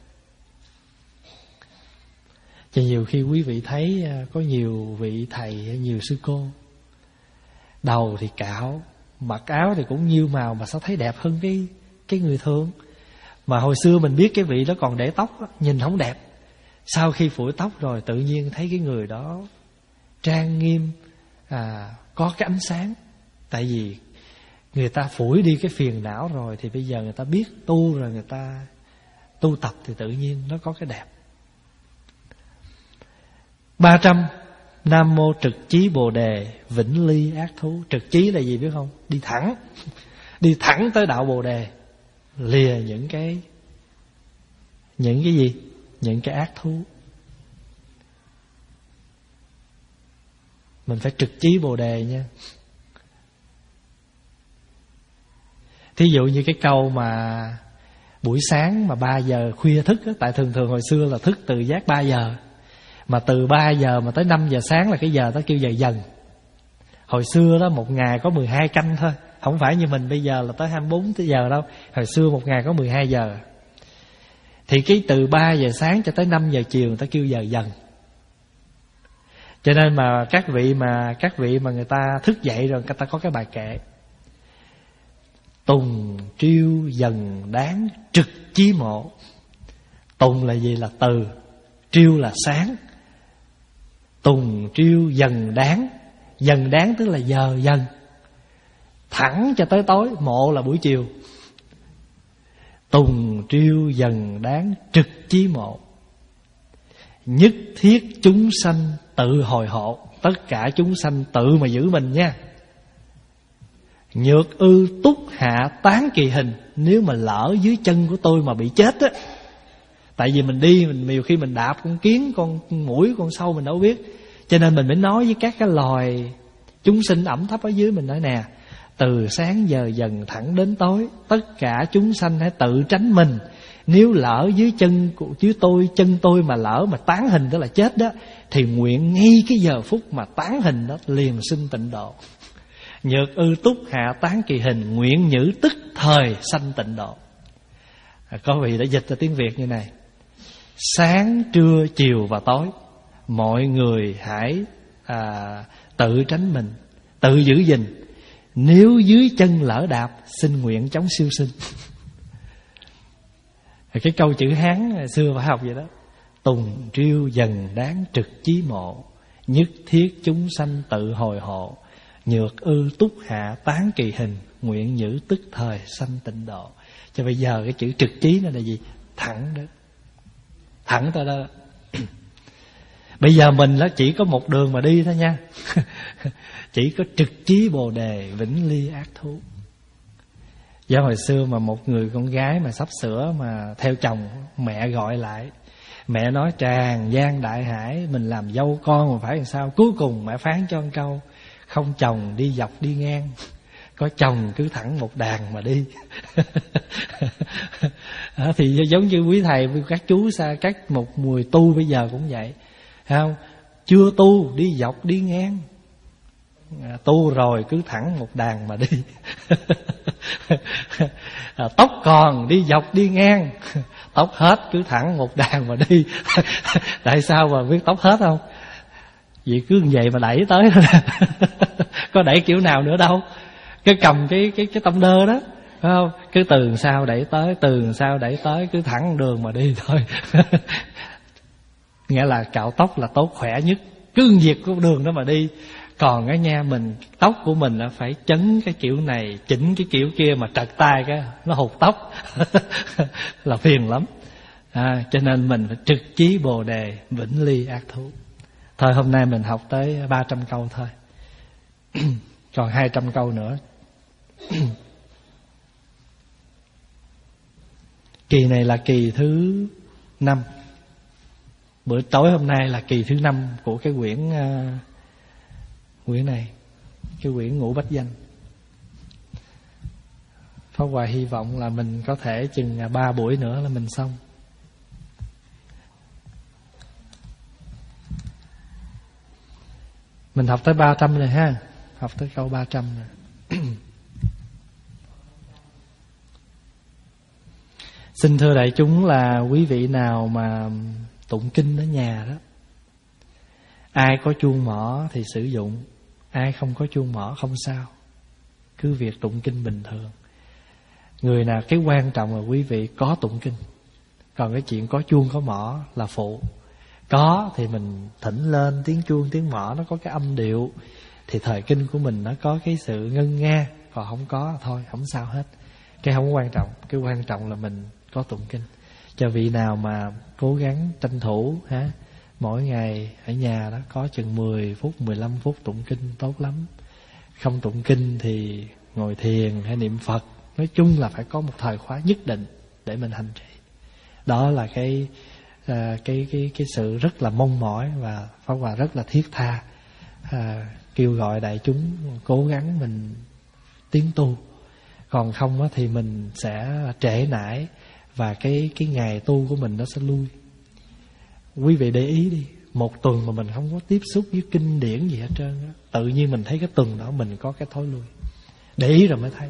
Cho nhiều khi quý vị thấy có nhiều vị thầy, nhiều sư cô, đầu thì cạo, mặc áo thì cũng nhiêu màu, mà sao thấy đẹp hơn cái cái người thường. Mà hồi xưa mình biết cái vị đó còn để tóc đó, nhìn không đẹp. Sau khi phủi tóc rồi tự nhiên thấy cái người đó trang nghiêm, à, có cái ánh sáng. Tại vì người ta phủi đi cái phiền não rồi, thì bây giờ người ta biết tu rồi, người ta tu tu tập thì tự nhiên nó có cái đẹp. Ba trăm, Nam mô trực chí Bồ đề, vĩnh ly ác thú. Trực chí là gì biết không? Đi thẳng, đi thẳng tới đạo Bồ đề, lìa những cái những cái gì? Những cái ác thú. Mình phải trực chí Bồ đề nha. Thí dụ như cái câu mà buổi sáng mà ba giờ khuya thức á, tại thường thường hồi xưa là thức từ giấc ba giờ, mà từ ba giờ mà tới năm giờ sáng là cái giờ ta kêu giờ dần. Hồi xưa đó một ngày có mười hai canh thôi, không phải như mình bây giờ là tới hai mươi bốn tới giờ đâu. Hồi xưa một ngày có mười hai giờ. Thì cái từ ba giờ sáng cho tới năm giờ chiều người ta kêu giờ dần. Cho nên mà các vị mà các vị mà người ta thức dậy rồi, người ta có cái bài kệ: Tùng triêu dần đáng trực chí mộ. Tùng là gì? Là từ. Triêu là sáng. Tùng triêu dần đáng. Dần đáng tức là giờ dần, thẳng cho tới tối. Mộ là buổi chiều. Tùng triêu dần đáng trực chí mộ. Nhất thiết chúng sanh tự hồi hộ. Tất cả chúng sanh tự mà giữ mình nha. Nhược ư túc hạ tán kỳ hình. Nếu mà lỡ dưới chân của tôi mà bị chết á, tại vì mình đi, mình nhiều khi mình đạp con kiến, con muỗi, con sâu mình đâu biết. Cho nên mình mới nói với các cái loài chúng sinh ẩm thấp ở dưới, mình nói nè: từ sáng giờ dần thẳng đến tối, tất cả chúng sanh hãy tự tránh mình. Nếu lỡ dưới chân của dưới tôi, chân tôi mà lỡ mà tán hình, tức là chết đó, thì nguyện ngay cái giờ phút mà tán hình đó liền sinh tịnh độ. Nhược ư túc hạ tán kỳ hình, nguyện nhữ tức thời sanh tịnh độ. À, có vị đã dịch ra tiếng Việt như này: sáng, trưa, chiều và tối, mọi người hãy à, tự tránh mình, tự giữ gìn. Nếu dưới chân lỡ đạp, xin nguyện chống siêu sinh. Cái câu chữ Hán hồi xưa phải học vậy đó: Tùng triêu dần đáng trực chí mộ, nhất thiết chúng sanh tự hồi hộ. Nhược ư túc hạ tán kỳ hình, nguyện nhữ tức thời sanh tịnh độ. Cho bây giờ cái chữ trực chí nó là gì? Thẳng đó, thẳng tới đó. Bây giờ mình nó chỉ có một đường mà đi thôi nha. Chỉ có trực chí Bồ đề, vĩnh ly ác thú. Do hồi xưa mà một người con gái mà sắp sửa mà theo chồng, mẹ gọi lại, mẹ nói tràn gian đại hải, mình làm dâu con mà phải làm sao. Cuối cùng mẹ phán cho một câu: không chồng đi dọc đi ngang, có chồng cứ thẳng một đàn mà đi. À, thì giống như quý thầy, các chú xa, các một mùi tu bây giờ cũng vậy, thấy không? Chưa tu đi dọc đi ngang, à, tu rồi cứ thẳng một đàn mà đi. À, tóc còn đi dọc đi ngang, tóc hết cứ thẳng một đàn mà đi. Tại sao mà biết tóc hết không? Vì cứ như vậy mà đẩy tới thôi. Có đẩy kiểu nào nữa đâu. Cứ cầm cái cái cái tông đơ đó, phải không? Cứ từ sau đẩy tới, từ sau đẩy tới, cứ thẳng đường mà đi thôi. Nghĩa là cạo tóc là tốt khỏe nhất, cứ việc của đường đó mà đi. Còn cái nha, mình tóc của mình là phải chấn cái kiểu này, chỉnh cái kiểu kia, mà trật tay cái nó hụt tóc. Là phiền lắm. À, cho nên mình phải trực chí Bồ đề, vĩnh ly ác thú. Thôi hôm nay mình học tới ba trăm câu thôi. Còn hai trăm câu nữa. Kỳ này là kỳ thứ năm. Bữa tối hôm nay là kỳ thứ năm của cái quyển uh, quyển này, cái quyển Ngũ Bách Danh. Pháp Hòa hy vọng là mình có thể chừng ba buổi nữa là mình xong. Mình học tới ba trăm rồi ha. Học tới câu ba trăm rồi. Xin thưa đại chúng là quý vị nào mà tụng kinh ở nhà đó, ai có chuông mỏ thì sử dụng, ai không có chuông mỏ không sao, cứ việc tụng kinh bình thường. Người nào cái quan trọng là quý vị có tụng kinh, còn cái chuyện có chuông có mỏ là phụ. Có thì mình thỉnh lên tiếng chuông tiếng mỏ nó có cái âm điệu, thì thời kinh của mình nó có cái sự ngân nga. Còn không có thôi không sao hết. Cái không quan trọng, cái quan trọng là mình có tụng kinh. cho vị nào mà cố gắng tranh thủ ha, mỗi ngày ở nhà đó có chừng mười phút, mười lăm phút tụng kinh tốt lắm. Không tụng kinh thì ngồi thiền hay niệm Phật. Nói chung là phải có một thời khóa nhất định để mình hành trì. Đó là cái à, cái cái cái sự rất là mong mỏi và Pháp Hòa rất là thiết tha à, kêu gọi đại chúng cố gắng mình tiến tu. Còn không á, thì mình sẽ trễ nải và cái cái ngày tu của mình nó sẽ lui. Quý vị để ý đi, một tuần mà mình không có tiếp xúc với kinh điển gì hết trơn á, tự nhiên mình thấy cái tuần đó mình có cái thói lui. Để ý rồi mới thấy.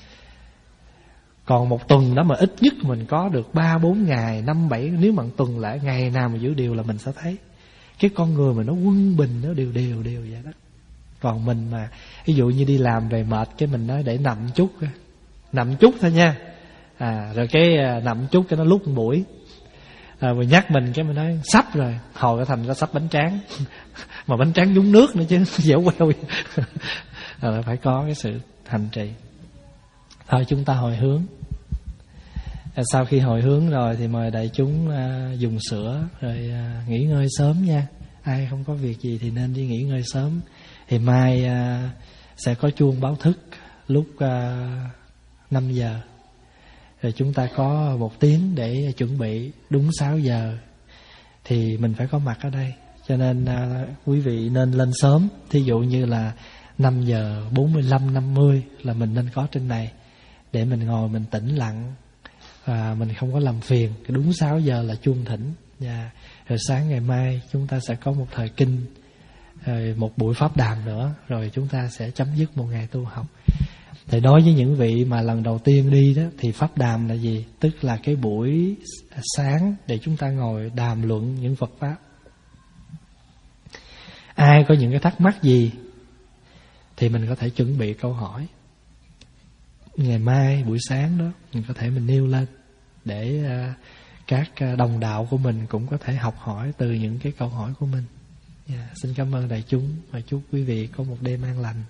Còn một tuần đó mà ít nhất mình có được ba bốn ngày, năm bảy, nếu mà tuần lễ ngày nào mà giữ điều là mình sẽ thấy cái con người mà nó quân bình, nó đều đều đều vậy đó. Còn mình mà ví dụ như đi làm về mệt, cái mình nói để nằm chút, nằm chút thôi nha, à, rồi cái nằm chút cái nó lúc một buổi, à, rồi nhắc mình cái mình nói sắp rồi, hồi cái thành ra sắp bánh tráng mà bánh tráng nhúng nước nữa chứ dẻo queo à, phải có cái sự hành trì. Thôi chúng ta hồi hướng. à, sau khi hồi hướng rồi thì mời đại chúng à, dùng sữa rồi à, nghỉ ngơi sớm nha. Ai không có việc gì thì nên đi nghỉ ngơi sớm. Thì mai à, sẽ có chuông báo thức lúc à, năm giờ. Rồi chúng ta có một tiếng để chuẩn bị. Đúng sáu giờ thì mình phải có mặt ở đây. Cho nên à, quý vị nên lên sớm. Thí dụ như là năm giờ bốn mươi lăm, năm mươi là mình nên có trên này, để mình ngồi mình tĩnh lặng và mình không có làm phiền. Đúng sáu giờ là chuông thỉnh. Yeah. Rồi sáng ngày mai chúng ta sẽ có một thời kinh, rồi một buổi pháp đàm nữa, rồi chúng ta sẽ chấm dứt một ngày tu học. Thì đối với những vị mà lần đầu tiên đi đó, thì pháp đàm là gì? Tức là cái buổi sáng để chúng ta ngồi đàm luận những Phật pháp. Ai có những cái thắc mắc gì thì mình có thể chuẩn bị câu hỏi. Ngày mai buổi sáng đó mình có thể mình nêu lên để uh, các đồng đạo của mình cũng có thể học hỏi từ những cái câu hỏi của mình. Yeah, xin cảm ơn đại chúng và chúc quý vị có một đêm an lành.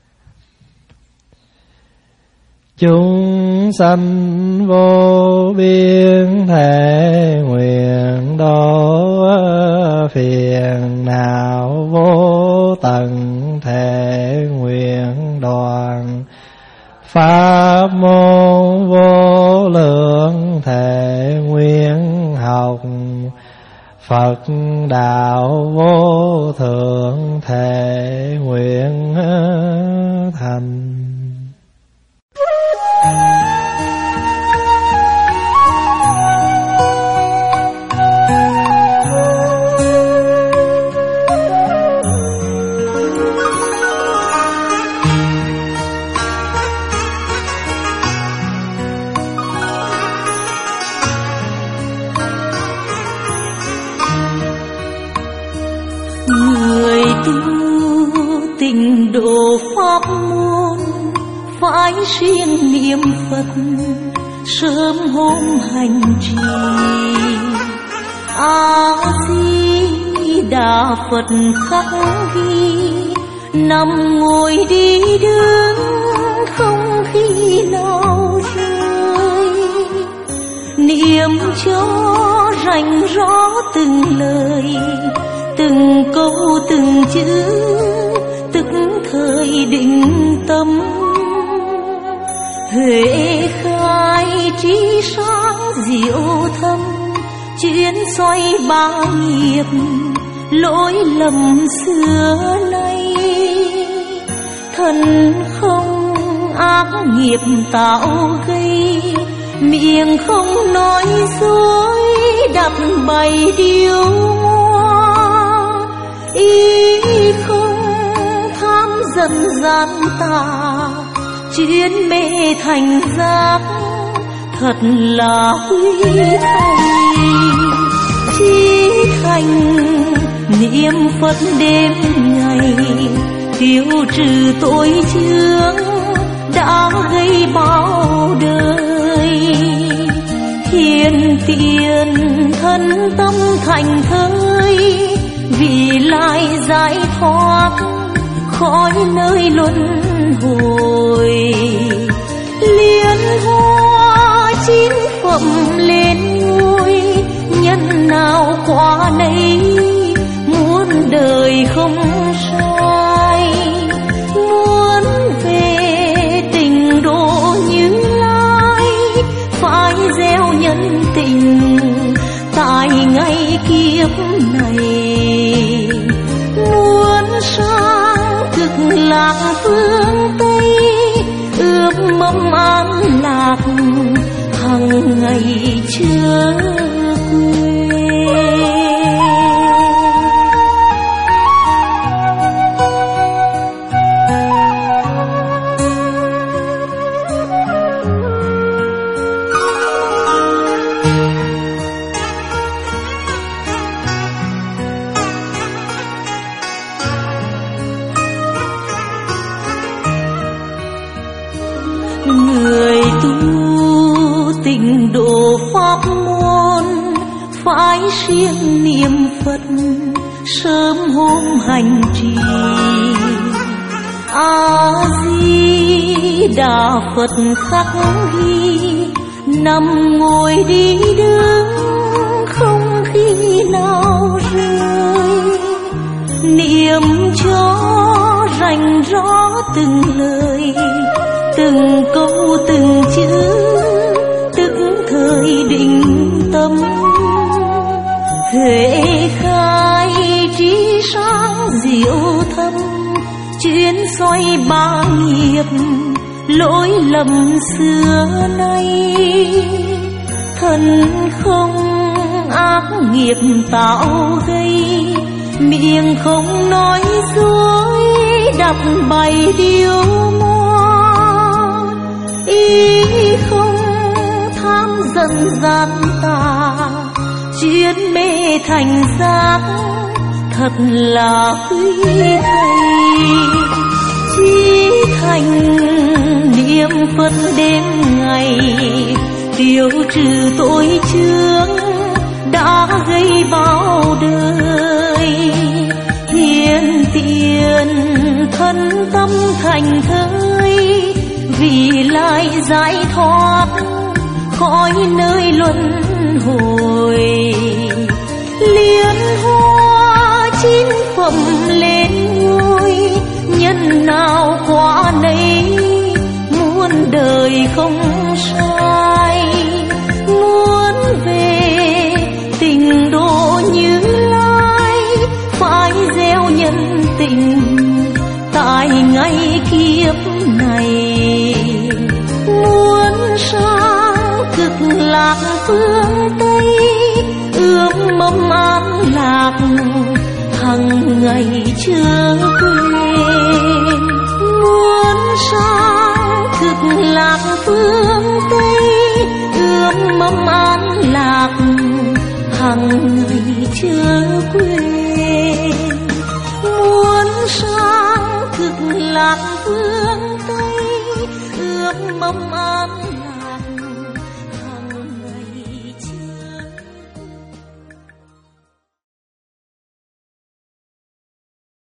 Chúng sanh vô biên thể nguyện độ, phiền não vô tận thể nguyện đoàn, pháp môn vô lượng thể nguyện học, Phật đạo vô thượng thể nguyện thành. Tịnh độ pháp môn phải siêng niệm Phật sớm hôm hành trì. A Di Đà Phật khắc ghi, nằm ngồi đi đứng không khi nào rơi. Niệm cho rành rõ từng lời, từng câu từng chữ, tức thời định tâm. Huệ khai trí sáng diệu thâm, chuyến xoay ba nghiệp lỗi lầm xưa nay. Thân không ác nghiệp tạo gây, miệng không nói dối đặt bày điều ngoa. Ý không tham dần gian tà, chuyến mê thành giác thật là quý thành. Chí thành niệm Phật đêm ngày, tiêu trừ tội chướng đã gây bao đời. Thiên tiền thân tâm thành thơi, vì lại giải thoát khỏi nơi luân hồi. Liên hoa chín phẩm lên ngôi, qua nấy, muôn đời không sai. Muốn về tình độ Như Lai, phải gieo nhân tình tại ngày kiếp này. Muốn sang cực lạc phương Tây, ước mong an lạc hằng ngày chớ quên. Người tu tịnh độ pháp môn, phải siêng niệm Phật sớm hôm hành trì. A Di Đà Phật khắc ghi, nằm ngồi đi đứng không khi nào rơi. Niệm cho rành rõ từng lời, từng câu từng chữ, tức thời định tâm. Huệ khai trí sáng diệu thâm, chuyến xoay ba nghiệp lỗi lầm xưa nay. Thân không ác nghiệp tạo gây, miệng không nói dối đập bày điều mòn. Ý không tham giận gian tà, chuyên mê thành giác thật là quý thầy. Chí thành niệm Phật đêm ngày, tiêu trừ tội chướng đã gây bao đời. Hiền tiền thân tâm thành thơi, vì lại giải thoát khỏi nơi luân hồi. Liên hoa chín phẩm lên ngôi, nhân nào quả nấy, muôn đời không sai. Muốn về tình độ Như Lai, phải gieo nhân tình tại ngày kiếp này. Muốn sang cực lạc phương Tây, ước mong an lạc hằng ngày chớ quên. Muốn sang cực lạc phương Tây, ước mong an lạc hằng ngày chớ quên. Muốn sang cực lạc phương Tây, ước mong an